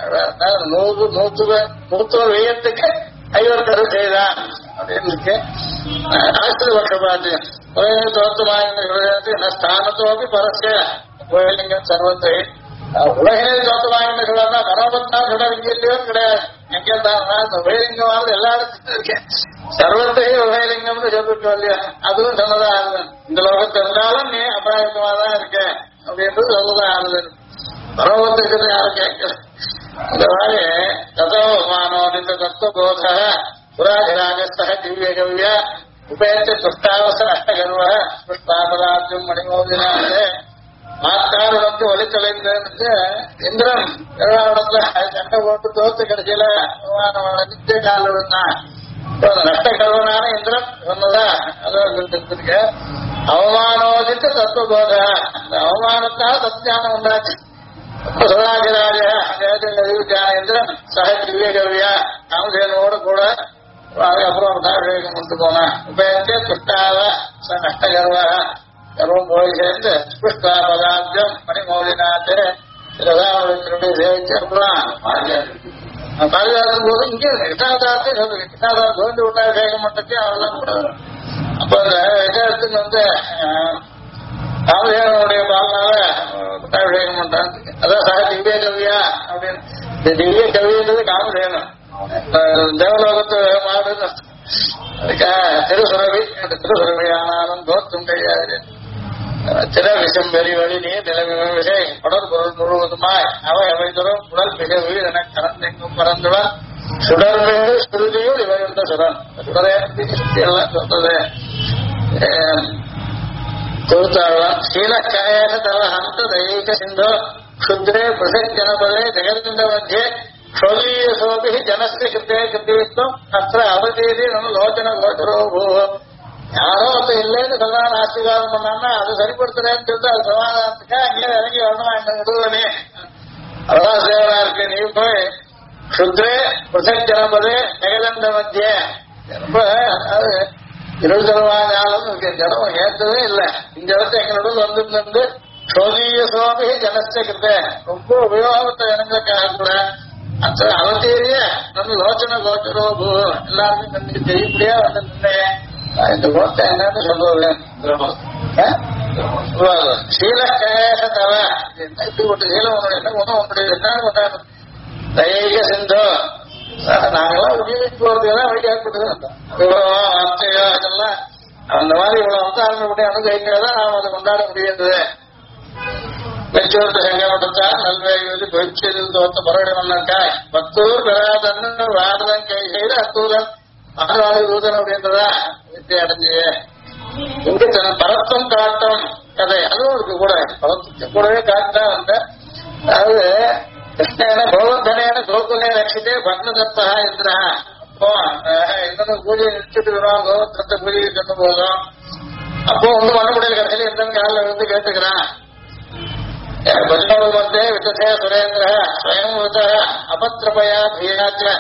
மூத்தவர் வெய்யத்துக்கு ஐவர் கரு செய்தான் அப்படின்னு இருக்கு. ஆசிரிய பட்சபாத்து தோத்தமாக ஸ்தானத்தோப்பி பரஸ்ய கோயிலிங்கம் சர்வத்தை உலகிலே தோத்தமாக சொல்லா பரவத்தா சுடர் இங்க இல்லையோ கிடையாது. எங்கே தான் உபயலிங்கமானது எல்லா இடத்துக்கும் இருக்கேன். சர்வத்தையும் உபயலிங்கம்னு சொல்லிருக்கோம் இல்லையா, அதுவும் சொன்னதா ஆகுது. இந்த லோகத்தில் இருந்தாலும் நீ அபாயகமா தான் இருக்கேன் அப்படின்றது சொல்லதான் ஆகுது. பரவத்துக்கு யாரும் கேட்கல. இந்த மாதிரி ததோமானோதித்த தத்துவபோத புராதிராஜஸ்த திவ்ய கவ்ய உபயத்தை துஷ்டாவச அஷ்டகர்வ புஷ்டாபதார்த்தம் மணிமோதினாலே மாத்தாருடத்து ஒளித்தலைந்து இந்திரன் இடத்துல சண்டை போட்டு தோத்து கிடைச்சல நித்திய கால விழுந்தான். நஷ்டகர்வனான இந்திரன் சொன்னதா அதான் அவமானோதித்த தத்துவபோத. அந்த அவமானத்தால் சத்தியானம் உண்டாச்சு. சுராஜராஜ இந்திரன் சக திவ்ய கவியா காமதேனோடு கூட அதுக்கப்புறம் அபிஷேகம் கொண்டு போனான். உபயத்தே துஷ்டாவ ச நஷ்டகர்வ கர்வம் போய் சேர்ந்து புஷ்டா பதார்த்தம் மணிமௌலிநாத்து திருடைய சேவிச்சு அப்புறம் பாதுகாக்கும் போது இங்கே கிருஷ்ணாதாரத்தை சொல்லு கிருஷ்ணாதாரம் தோண்டி விட்டா அபிஷேகம் மட்டும் அவெல்லாம் கூட. அப்ப அந்த விசாரத்துக்கு வந்து காமதேவனுடைய பாலனால அபிஷேகம் பண்றாங்க. அதான் சக திவ்ய கவியா அப்படின்னு. இந்த திவ்ய கவின்றது காமதேவன் தேவலோகத்து மாடு திருசுரவி. அந்த திருசுரவி ஆனாலும் தோற்றும் கிடையாது. திற விஷம் வெறி வழி நீ நிலைமை விசை படர் பொருள் முழுவதுமாய் அவை அவை தரும் உடல் மிக வீடு என கலந்தெங்கும் பறந்துடன் சுடர் மீது சுருதியும் இவையிருந்த சுடன் சுடரே எல்லாம் சொல்றது கொடுத்தாழ்வான். சீலக்காயன தவ ஹந்த தைக சிந்தோ க்ஷுத்ரே பிரசக் ஜனபதே ஜெகந்த மத்தியே ஷோலீயசோபி ஜனஸ்ய கிருத்தே கிருத்திவித்வம் அத்த அவதீதி நம்ம லோச்சன கோச்சரோ பூ. யாரோ ஒருத்த இல்லைன்னு சொல்லாம ஆசீர்வாதம் பண்ணான்னா அது சரிப்படுத்துறேன்னு சொல்லிட்டு அது சமாதானத்துக்கா அங்கே இறங்கி வரணும். இந்த முதுவனே அதான் சேவனா இருக்கு. நீ போய் க்ஷுத்ரே பிரசக் ஜனபதே ஜெகதந்த மத்தியே ரொம்ப அதாவது 27 நாளும் இருக்கு. ஜனம் ஏற்றவே இல்லை. இந்த இடத்த எங்களோட வந்துருந்து சோதீயசோபி ஜனஸ்ய கிருத்த ரொம்ப உபயோகத்தை ஜனங்களுக்காக கூட அந்த அவதீரிய நம்ம லோச்சன கோச்சரோ பூ எல்லாருக்கும் கண்ணுக்கு தெரியப்படியா வந்து நின்னைய இந்த கோட்டை என்னன்னு சொல்றது சீலக்கேச தவ இப்படி ஒரு சீலம் ஒன்று என்ன ஒன்றும் உன்னுடைய என்ன கொண்டாடு தைக சிந்தோ நாங்கெல்லாம் உதவிக்கு போறதுக்கெல்லாம் வழிகாட்டுறது வார்த்தையோ இதெல்லாம் அந்த மாதிரி இவ்வளவு அவதாரங்களுடைய அனுகிரகங்களை நாம் அதை கொண்டாட முடியாது. மெச்சூர்த்த செங்கப்பட்டால் நல்வேலி பொய்ச்சதில் தோத்த பரவிடமன்னாக்காய் பத்தூர் பெறாதன்னு வாரதன் கை செய்து அத்தூரன் ஆறு தூதன் அப்படின்றதா வித்தை அடைஞ்சு இங்கு தன் பரத்தம் காட்டம் கதை அதுவும் இருக்கு கூட பரத்தத்தை கூடவே காட்டா வந்த அதாவது கிருஷ்ணன கோவர்தனேன கோகுலே ரட்சித்தே பக்னதத்தா இந்திரா. அப்போ இன்னொன்னு பூஜையை நிறுத்திட்டு வருவான் கோவர்தனத்தை பூஜை சொன்ன போதும் அப்போ ஒன்றும் பண்ண முடியல. கடைசியில் எந்த காலில் விழுந்து கேட்டுக்கிறான். பஜ்னோபத்தே வித்தே சுரேந்திர ஸ்வயம் அபத்திரபயா தீராச்ச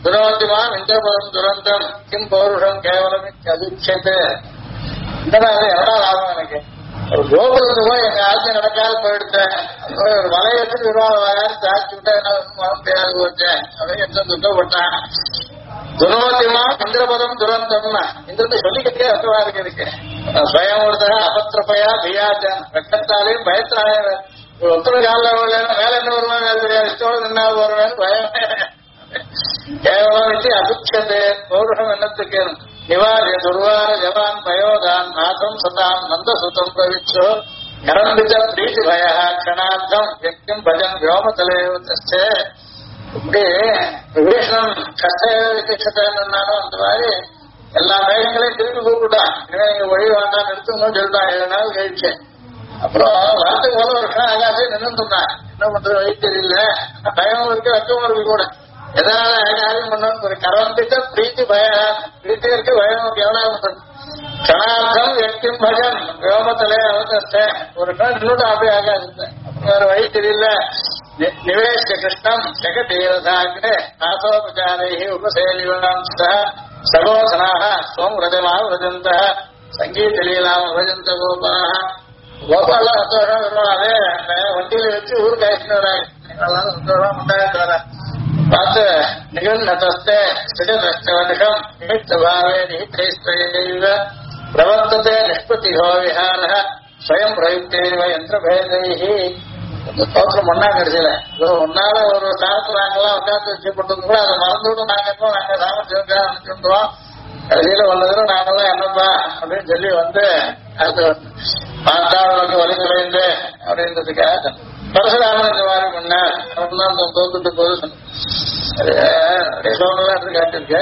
துரோத்திமாம் இந்திரபதம் துரந்தம் கிம் பௌருஷம் கேவலம் அதிர்ச்சது. என்னடா லாபம் எனக்கு? ஒரு கோபுரத்துக்கு போய் எங்க ஆட்சி நடக்காது போயிடுத்தேன், ஒரு மலையை எடுத்து விவாதம் தாக்கி விட்டா என்ன முடியாது போச்சேன் அப்படின்னு எந்த துக்கப்பட்டான். துரோத்திமா இந்திரபதம் துரந்தம்னா இந்திரத்தை சொல்லிக்கிட்டே அர்த்தமா இருக்கு. ஸ்வயம் ஒருத்தர அபத்திரப்பையா பியாச்சான் வெக்கத்தாலையும் பயத்தினாலே ஒத்தனை காலில் மேல என்ன வருவாங்க தெரியாது, இஷ்டோடு நின்னா வருவேன் பயம். கேவலம் அதிர்ச்சது பௌருஷம் என்னத்துக்கு நிவாரிய துர்வார ஜவான் பயோதான் நாசம் சதாம் நந்தசுதம் பிரவிச்சோ கரம்பிச்ச பிரீதி பய கணார்த்தம் வியக்திம் பஜன் வியோமதலேவத்தே. இப்படி விபீஷணன் கஷ்டனாலும் அந்த மாதிரி எல்லா வேகங்களையும் திருப்பி கூப்பிட்டான். இங்க வழி வேண்டாம் நிறுத்தணும்னு சொல்லிட்டான். 7 நாள் கழிச்சு அப்புறம் வாரத்துக்கு ஒரு வருஷம் ஆகாது நின்றுட்டான். என்ன பண்றது வழி தெரியல, பயமும் இருக்கு வெக்கமும் இருக்கு கூட. எதனால காரியம் பண்ணணும் ஒரு கரம்பிட்ட பிரீத்தி பய பிரீத்தி இருக்கு பயம் எவ்வளவு கணார்த்தம் வியக்திம் பஜன் வியோமத்திலே அவதத்தை ஒரு நாள் நின்றுட்டு அப்படியே ஆகாது. வேற வழி தெரியல. நிவேஷ கிருஷ்ணம் ஜெகதீரதாகிரே நாசோபச்சாரை உபசேலிவாம் சகோசனாக சோம் விரஜமா விரஜந்த சங்கீதலீலாம் விரஜந்த கோபாக. கோபாலாம் சந்தோஷம் வருவாங்க. வண்டியில வச்சு ஊருக்கு ஆயிட்டு வராங்க. சந்தோஷம் உண்டாயிட்டு வர பார்த்து நிகழ்நதஸ்தே ஸ்ரீதம் நிமித்த பாவே நிகிதைஸ்வ பிரவர்த்ததே நிஷ்பதிஹோ விஹார ஸ்வயம் பிரயுக்தேவ யந்திரபேதைஹி. தோற்றம் ஒன்னா கிடைச்சல ஒன்னால ஒரு ஸ்தானத்துல நாங்கெல்லாம் உட்காந்து வச்சு போட்டது கூட அதை மறந்துவிட்டு நாங்க சாமர்த்தியம் அனுப்பிச்சுருவோம். கடைசியில வந்ததும் நாங்கெல்லாம் என்னப்பா அப்படின்னு சொல்லி வந்து அது மாதாவுக்கு வலி குறைந்து அப்படின்றதுக்காக பரசுராமன் இந்த மாதிரி பண்ண தோத்துட்டு போது சோழலாம் எடுத்து காட்டிருக்க.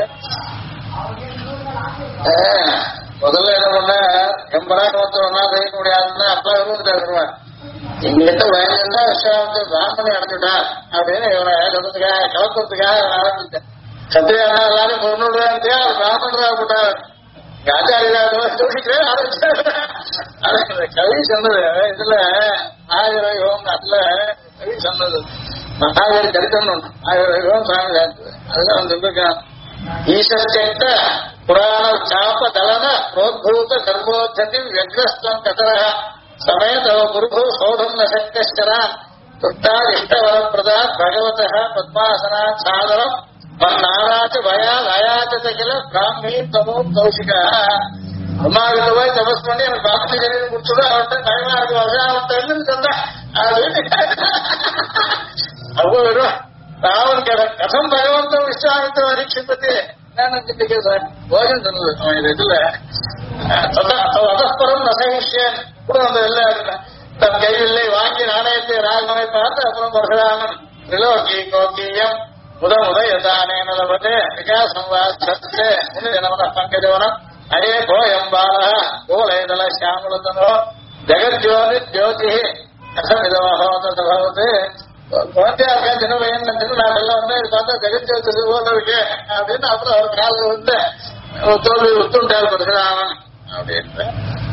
முதல்ல என்ன பண்ண எம்பராட்டு ஒருத்தர் ஒன்னா செய்ய முடியாதுன்னா அப்பா விரும்புவார். எங்கிட்ட வயலுன்னா விஸ்வாமத்தை பிராமணி அடைஞ்சுட்டா அப்படின்னு இவனை சொல்றதுக்காக கலக்கிறதுக்காக ஆரம்பிச்சேன். சத்திரியானா எல்லாரும் பொருளுடையா பிராமணரா போட்டார். ஆச்சாரியா ஆரம்பிச்சாரு. கவி சொன்னது இதுல ஆயிரம் அதுல கவி சொன்னது மகாவீர சரித்திரம் ஒன்று. 1000 சுவாமி சேர்த்தது அதுதான் சொல்லிருக்கான். ஈஸ்வரத்த புராண சாப தலன புரோத்பூத கர்மோத்தி வியக்ரஸ்தம் கதர சமேதவ குருபு சோதம் ந சக்தரான் துஷ்டாதிஷ்டவரப்பிரதா பகவத பத்மாசனா சாதனம் நாராச்சு பயால் அயாச்சத கில பிராமி தமோ கௌஷிகா. அம்மாவிட்ட போய் தபஸ் பண்ணி எனக்கு பிராமணி சரீரம் குடிச்சுட அவன்கிட்ட பயமா இருக்கு அவன்கிட்ட என்னன்னு சொன்னேன். அவ்வளவு ராவன் கதம் பகவந்தம் விஸ்வாமித்த பரீட்சிப்பது என்னன்னு சார் போஜன் சொன்னது இதுல அதப்பரம் நசகிஷன் கூட அந்த வெள்ள தன் கையில்லை வாங்கி நாணயத்தை ராகவனை பார்த்து அப்புறம் பரசுராமன் திரிலோகி கோக்கியம் முதமுதயதானேனலபதே விகாசம்வாஸ்தே முனிஜனவன பங்கஜவனம் அயே கோயம்பால கோலைதல சியாமலதனோ ஜெகஜோதி ஜோதி கதமிதமஹோதபவதே. குழந்தையா இருக்கா சின்ன பையன் நான் எல்லாம் வந்து பார்த்தா ஜெகஜோதி போல இருக்கு அப்படின்னு அப்புறம் அவர் காலில் வந்து தோல்வி உத்துண்டார் பரசுராமன் அப்படின்னு.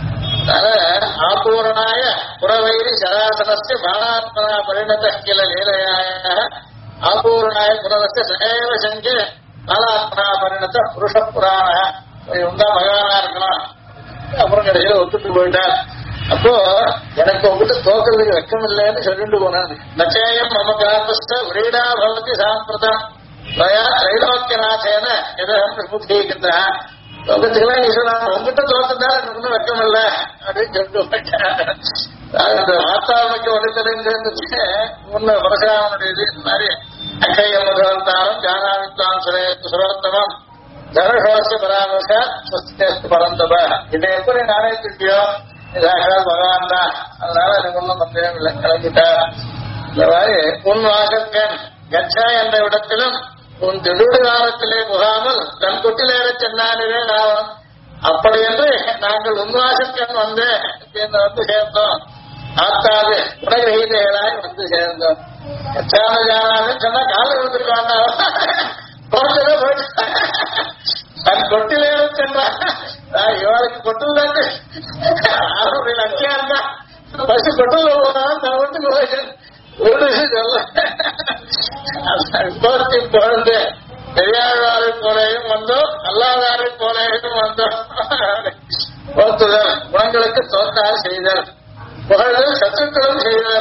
ஆபூரணாய புறவைரி சராசனஸ்ய பாலாத்மனா பரிணத கில லீலையாய ஆபூரணாய புரவஸ்ய சகைவ சங்கே பாலாத்மனா பரிணத புருஷ புராண உண்டா பகவானா இருக்கலாம். அப்புறம் கடைசியில ஒத்துட்டு போயிட்டார். அப்போ எனக்கு உங்ககிட்ட தோக்கிறதுக்கு வெக்கம் இல்லைன்னு சொல்லிட்டு போனாரு. நச்சேயம் மம காபஸ்த விரீடா பவதி சாம்பிரதம் திரைலோக்கியநாசேன எதம் விமுக்தீகின்றா. லோகத்துக்கெல்லாம் ஈஸ்வரன் உங்ககிட்ட தோக்கத்தான் எனக்கு ஒன்றும் வெக்கம் இல்லை அப்படின்னு சொல்லிட்டு போயிட்டார். அந்த வார்த்தாவுக்கு வழி தெரிஞ்சு ஒண்ணு பரசுராமனுடைய இது மாதிரி அக்கைய முதல்தாரம் ஜானாவித்வான் சுரோத்தமம் ஜனசோச பராமர்ச பரந்தப. இதை எப்படி நானே திருப்பியோ இதாக பகவான் தான். அதனால எனக்கு ஒன்றும் சந்தேகம் இல்லை கிளம்பிட்டார். இந்த மாதிரி உன் வாசக்கன் கச்சா என்ற இடத்திலும் உன் திடீர் காலத்திலே முகாமல் தன் குட்டிலேற சென்னானே நாவம். அப்படி என்று நாங்கள் உன்வாசக்கன் வந்து சேர்ந்தோம். ஆத்தாது குணகிரகீதைகளாய் வந்து சேர்ந்தோம். கச்சான ஜானான்னு சொன்னா காலம் வந்துருக்காங்க. போயிட்டு தன் கொட்டிலேற சென்றான். இவளுக்கு கொட்டில் தாங்க அவருடைய லட்சியா இருந்தா பசு கொட்டில் போனாலும் தன் வீட்டுக்கு போயிட்டு ஒரு விஷயம் சொல்ல குழந்தை பெரியாழ்வாரை போலேயும் வந்தோம், அல்லாதாரை போலேயும் வந்தோம். போத்துதல், குணங்களுக்கு தோற்றால் செய்தல், புகழல் சத்துக்களும் செய்தல்.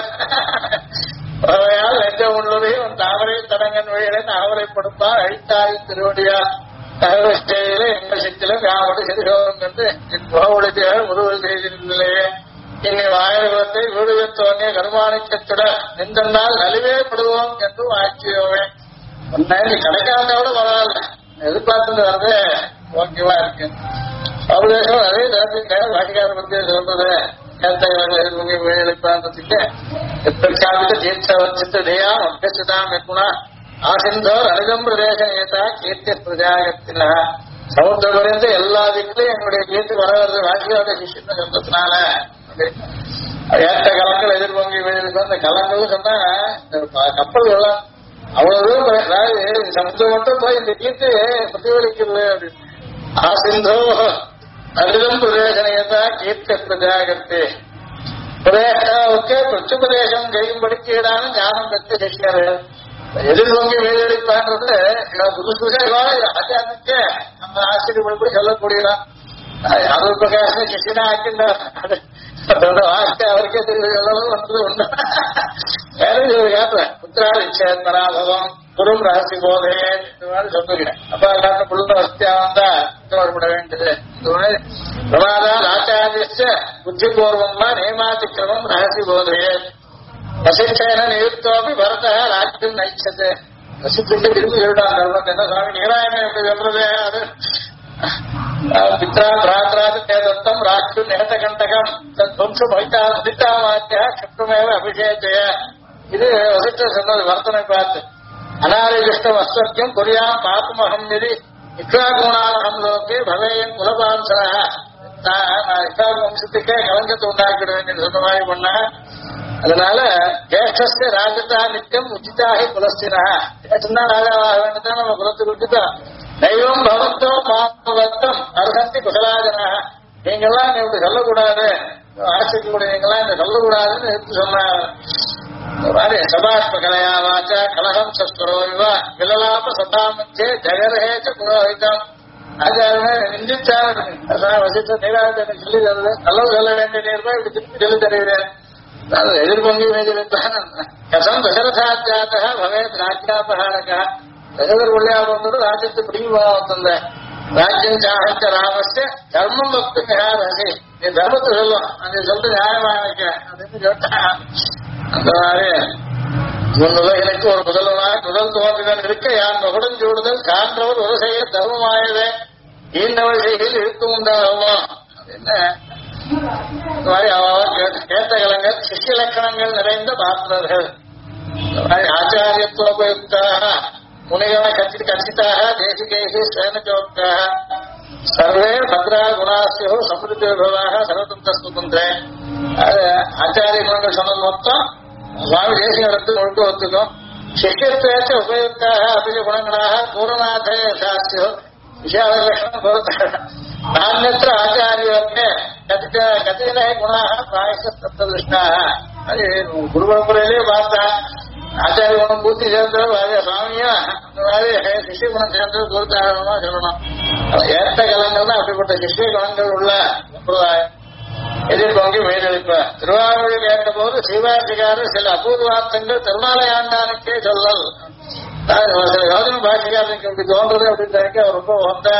பறவையால் நெஞ்ச உள்ளதையும் தாமரை தடங்கன் வழியில ஆவரைப்படுப்பார் அழித்தாய் திருவடியா தகவல் எங்கள் சித்திலும் யாவோடு சிறுகோகம் என்று புகவுடைய முருகல் செய்திருந்தே இனி வாயகத்தை வீடுகள் தோன்றிய கருமாணிக்கத்துட நின்றனால் நலிவே படுவோம் என்று ஆட்சியோவே. நீ கிடைக்காதோட பரவாயில்ல, எதிர்பார்த்து வரது ஓகேவா இருக்கு. அவதேசம் அதே தரத்துக்கு வாடிக்கார பற்றி சொல்றது எழுப்பாந்ததுக்கு பிரச்சாபித்த தீர்த்தவச்சித்ததையா அபியசிதாம் எக்குணா ஆசிந்தோர் அரிதம் பிரதேசம் ஏதா கீர்த்தி பிரஜாகத்தின சமுத்திரபுரத்து எல்லா வீட்லயும் எங்களுடைய கீர்த்தி வர வருது வாடிக்கார சிஷ்யன்னு சொல்றதுனால ஏற்ற கலங்கள் எதிர்பொங்கி விழுது. அந்த கலங்கள் சொன்னா கப்பல் எல்லாம் அவ்வளவு தூரம், அதாவது சமுத்திரம் மட்டும் போய் இந்த கீர்த்தி பிரதிபலிக்கிறது அப்படின்னு. ஆசிந்தோ அரிதம் பிரதேசனையதா கீர்த்தி பிரஜாகத்தே பிரதேசாவுக்கு பிரச்சுபதேசம் கையும்படிக்கீடான ஞானம் பெற்ற சிஷ்யர்கள் எதிர்பொங்கி மேலெடுப்பான்றது புதுசு புதுசாக ஆச்சாரனுக்கு நம்ம ஆசிரியப்படி சொல்லக்கூடியதான். அது பிரகாசம் சிஷ்யனா ஆக்கின்றார். அதோட வார்த்தை அவருக்கே தெரிஞ்சது வந்தது உண்டு. வேற காட்டுறேன் புத்திரால் இச்சேந்தராபவம் குரும் ரகசி போதையே இந்த மாதிரி சொல்லுகிறேன். அப்ப காட்ட புள்ள வசதியா வந்தா வரப்பட வேண்டியது. இந்த மாதிரி பிரமாதால் ஆச்சாரிய புத்தி பூர்வமா நியமாதிக்கிரமம் ரகசி போதையே வசிச்சேன நியுக்தோபி பரத ராஜ்யம் நைச்சது. வசித்துட்டு திரும்பி சொல்லிட்டான் தர்மத்தை. என்ன சுவாமி நீராயணம் எப்படி சொல்றது? அது பித்ரா பிராத்ராது தேதத்தம் ராஜ்யம் நிகத கண்டகம் தத்வம்ச பைத்தா முதித்தா மாத்தியா கஷ்டமேவ அபிஷேகய. இது வசிஷ்டர் சொன்னது வர்த்தனை பார்த்து. அநாரிகிருஷ்டம் அஸ்வத்தியம் குறியாம் பாத்துமகம் நிதி இக்ஷாகுணானகம் லோகே பவேயன் குலபாம்சா. இக்ஷாகு வம்சத்துக்கே கலங்கத்தை உண்டாக்கிட வேண்டிய சொன்ன மாதிரி பண்ண. அதனால ஜேஷ்டஸ்ய ராஜதா நித்தியம் உச்சிதாகி குலஸ்தினா. ஜேஷ்டா ராஜாவாக வேண்டியதான் நம்ம குலத்துக்கு விட்டுதான். தெய்வம் பவத்தோ மாவத்தம் அர்ஹந்தி குசலாஜனா. நீங்கெல்லாம் இப்படி சொல்லக்கூடாது, ஆசிரியக்கூடிய நீங்கெல்லாம் இந்த சொல்லக்கூடாதுன்னு எடுத்து சொன்னார். சபாஷ்மகலையா வாச்சா கலகம் சஸ்வரோவா விலலாப சதாமச்சே ஜெகரஹேச்ச புரோஹிதம். ஆச்சாரமே நிந்திச்சா வசித்த நீராஜனை சொல்லி தருது. நல்லது சொல்ல வேண்டிய நீர்மா இப்படி திருப்பி சொல்லி தருகிறேன். எதிர்பொங்கி மேஜிருத்தான் கசம் தசரதாத்யாத பவேத் ராஜ்யாபகாரகா. தசரர் உள்ளியா வந்தது ராஜ்யத்து பிடிவா வந்த ராஜ்யம் சாகச்ச ராமஸ்ய தர்மம் பக்தி ரசி. நீ தர்மத்தை சொல்லும், அது சொல்லிட்டு நியாயமா நினைக்கிறேன் அப்படின்னு சொல்லிட்டான். அந்த மாதிரி முன்னுலகிற்கு ஒரு முதல்வனாய் முதல் தோன்றுகள் இருக்க யான் மகுடன் சூடுதல் காண்றவர் ஒரு செய்ய தர்மமாயதே ஈண்டவள் செய்கையில் இருக்கும் உண்டாகுமா. என்ன இந்த மாதிரி கேட்ட கலங்கள் சிஷ்ய லட்சணங்கள் நிறைந்த பாத்திரர்கள். இந்த மாதிரி ஆச்சாரியத்துவயுக்தாக முனிகன கச்சிதாக தேசிகைகி ஸ்வேனச்சோக்தாக சர்வே பத்ரா குணாசியோ சம்ருத்திபவாக சர்வதந்திர சுதந்திரே. அது ஆச்சாரிய குணங்கள் சொன்னது மொத்தம் சுவாமி தேசிய இடத்தில் ஒழுக்க ஒத்துக்கும். சிஷ்யத்துவேச்ச உபயுக்தாக அபிஜ குணங்களாக பூர்ணநாதய சாஸ்தியோ விஷயாலட்சணம் பொறுத்த நான்யத்திர ஆச்சாரியோக்கே கதின குணாக பிராயசப்ததுஷ்டாக. அது குரு பரம்பரையிலேயே பார்த்தா ஆச்சாரிய குணம் பூர்த்தி சேர்ந்தது சுவாமியா அந்த மாதிரி சிஷ்ய குணம் சேர்ந்தது பூர்த்தாகமா சொல்லணும். ஏற்ற கலங்கள் தான் அப்படிப்பட்ட சிஷ்ய குணங்கள் உள்ள சம்பிரதாயம். எதிர்பொங்கி மேலெழுப்பார். திருவாரூரில் கேட்ட போது சிவாசிகாரர் சில அபூர்வார்த்தங்கள் திருநாளையாண்டானுக்கே சொல்லல். சில யோஜன பாஷிகாரனுக்கு இப்படி தோன்றது அப்படின்னு அவர் ரொம்ப வந்தா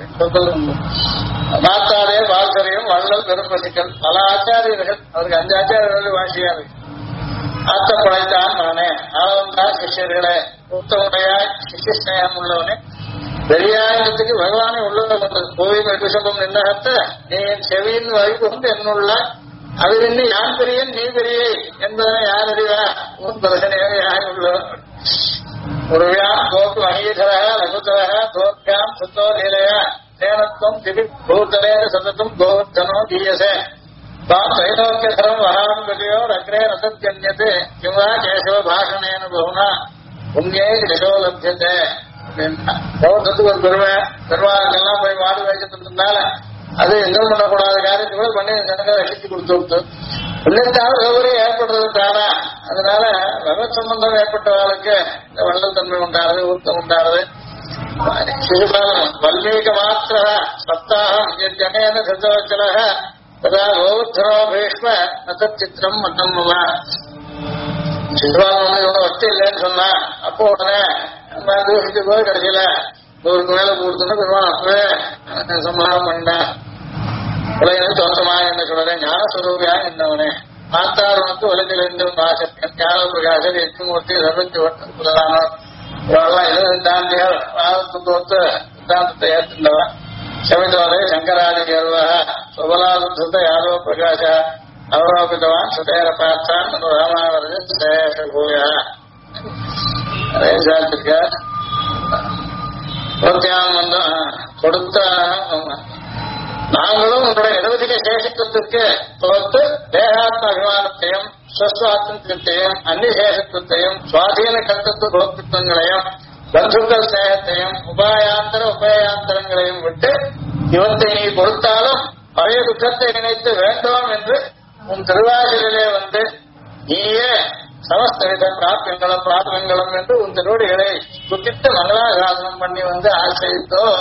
மாத்தாதே பால்கரையும் வள்ளல் பெரும்பசிக்கல். பல ஆச்சாரியர்கள், அவருக்கு 5 ஆச்சாரியர்கள் வாசியாரு ஆத்த படைத்தான் நானே ஆளவன்தான் சிஷ்யர்களே உத்தமுடையாய் சிஷ்ய ஸ்நேகம் உள்ளவனே பெரியாயிரத்துக்கு பகவானே உள்ளத கொண்டது. கோவில் எட்டுசம்பம் நின்னகத்த நீ என் செவியின் வைகுந்து என்னுள்ள அது நின்று யான் பெரியன் நீ பெரிய என்பதனை யார் அறிவா உன் பிரசனையாக யார் உள்ளவர். உருவியாம் தோக்கு அங்கீதரக லகுதரக தோற்காம் சுத்தோ லீலையா சேனத்துவம் திபி பூர்த்தனேன சதத்தும் கோவர்த்தனோ தீயசே தாம் தைலோக்கியசரம் வகாம் கதியோ அக்ரே ரசத்யன்யதே கிம்வா கேசவ பாஷணேன பகுனா புண்ணியே யசோ லப்யதே. கௌரவத்துக்கு ஒரு பெருமாளுக்கெல்லாம் போய் மாடு வைக்கிறதுக்கு இருந்தால அது எங்கும் பண்ணக்கூடாத காரியத்தை கூட பண்ணி ஜனங்களை ரசித்து கொடுத்து விட்டு புண்ணியத்தால் சௌகரியம் ஏற்படுறது தானா. அதனால பகவத் சம்பந்தம் ஏற்பட்டவர்களுக்கு இந்த வள்ளல் தன்மை உண்டாருது, ஊர்த்தம் உண்டாருது. शिशुपालम् वल्मीकमात्रः सप्ताहम् यज्जनेन धृतवचलः तदा गोवर्धनो भीष्म न तच्चित्रम् मतं मम சிசுபாலன் ஒத்தி இல்லைன்னு சொன்னா அப்போ உடனே தூசிட்டு போய் கிடைக்கல 100க்கு மேல கொடுத்துன்னு பெருமாள் அப்பவே சம்ஹாரம் பண்ணேன் உலகினை தோற்றமா என்ன சொல்றேன் ஞானஸ்வரூபியா என்னவனே மாத்தாருனுக்கு உலகிலிருந்து பாசத்தன் ஞான பிரகாசர் எட்டுமூர்த்தி சர்வத்தி வட்டம் புலதானோர் இவரெல்லாம் இது சித்தாந்திகள் வாதத்துக்கு ஒத்து சித்தாந்தத்தை ஏற்றுண்டவன் சமிதோதய சங்கராதி கேள்வா சுபலாதுத்த யாதவ பிரகாச அவரோபித்தவான் சுதேர பார்த்தான் ராமாவரது பூயா அதே சாத்திருக்க கொடுத்த நாங்களும் உங்களுடைய இடவதிக சேஷத்துவத்திற்கு தோற்று தேகாத்ம அபிமானத்தையும் ஸ்வஸ்வாத்தத்தையும் அந்நிசேஷத்துவத்தையும் சுவாதீன கர்த்தத்துவ கோத்திருத்தங்களையும் பந்துக்கள் சேகத்தையும் உபயாந்தரங்களையும் விட்டு இவத்தை நீ கொடுத்தாலும் பழைய துக்கத்தை நினைத்து வேண்டாம் என்று உன் திருவாசலிலே வந்து நீயே சமஸ்தவித பிராப்தியங்களும் பிராப்தங்களும் என்று உன் திருவடிகளை குத்திட்டு மங்களாசாசனம் பண்ணி வந்து ஆசிரியத்தோம்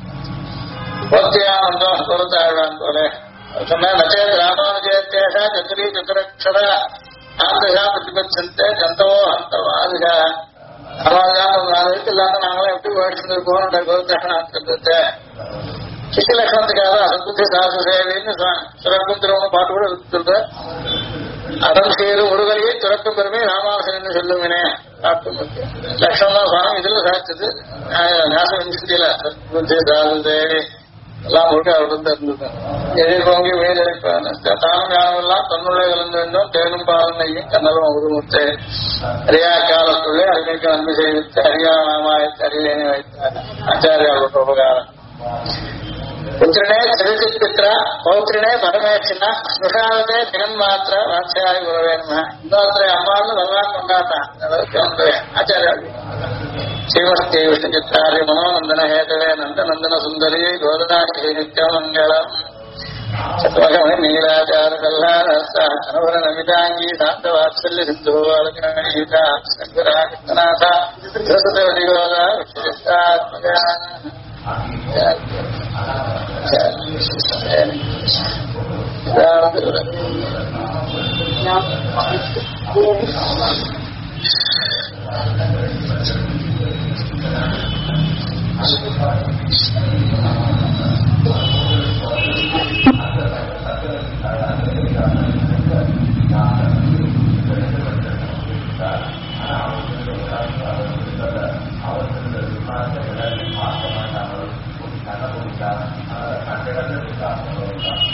வந்தோம் கொடுத்தாழ்வான் போல சொன்ன நச்சேத ராமானுஜேத்தேஷா சதுரி சதுரக்ஷர ஆந்திகா பிரதிபட்சந்தே ஜந்தவோ அந்தவாதிகா ராமானுஜான் இல்லாம நாங்களும் எப்படி போயிருக்கோம் கொடுத்தாங்க சிஷ்ய லட்சணத்துக்காக அசம்புத்தி சாசு சேவைன்னு சிறக்கும் திருவண்ணம் பாட்டு கூட சொல்ற அறம் சேரு ஒருவரையே துறக்கும் பெருமை ராமானுஜன் சொல்லுவினே லட்சணம் சுவாமி இதுல சாய்ச்சது ஞாசல புத்தி சாசு சேவை எல்லாம் முழுக்க அவர்தான் இருந்தது எதிர்போங்கி வேதளிப்பான தானும் ஞானமெல்லாம் தன்னுள்ளே கலந்து வேண்டும் தேனும் பாலனையும் கண்ணலும் உருமுத்து அரியா காலத்துள்ளே அறிமைக்கு அன்பு செய்வித்து அரியா நாமாயத்து அரியணை வைத்தார் ஆச்சாரியாளோட உபகாரம் புத்திரனே சரித்திரா பௌத்திரனே பரமேட்சினா ஸ்மிருஷாவதே ஜெகன்மாத்திர வாட்சியாய் உறவேணுமா இன்னொருத்தரை அம்மான்னு பகவான் கொண்டாட்டான் அளவுக்கு வந்து ஆச்சாரியாள் ஸ்ரீமஸ்தி விஷ்ணு சித்தாரி மனோநந்தன ஹேதவே நந்தநந்தன சுந்தரி கோதனாட்சி நித்யமங்கலம் சத்மகமணி நீராச்சார கல்லாரவர நமிதாங்கி சாந்த வாத்சல்ய சிந்து கீதா சங்கரா கிருஷ்ணநாதா சரஸ்வதி கோதா விஷ்ணுத்மகா Karena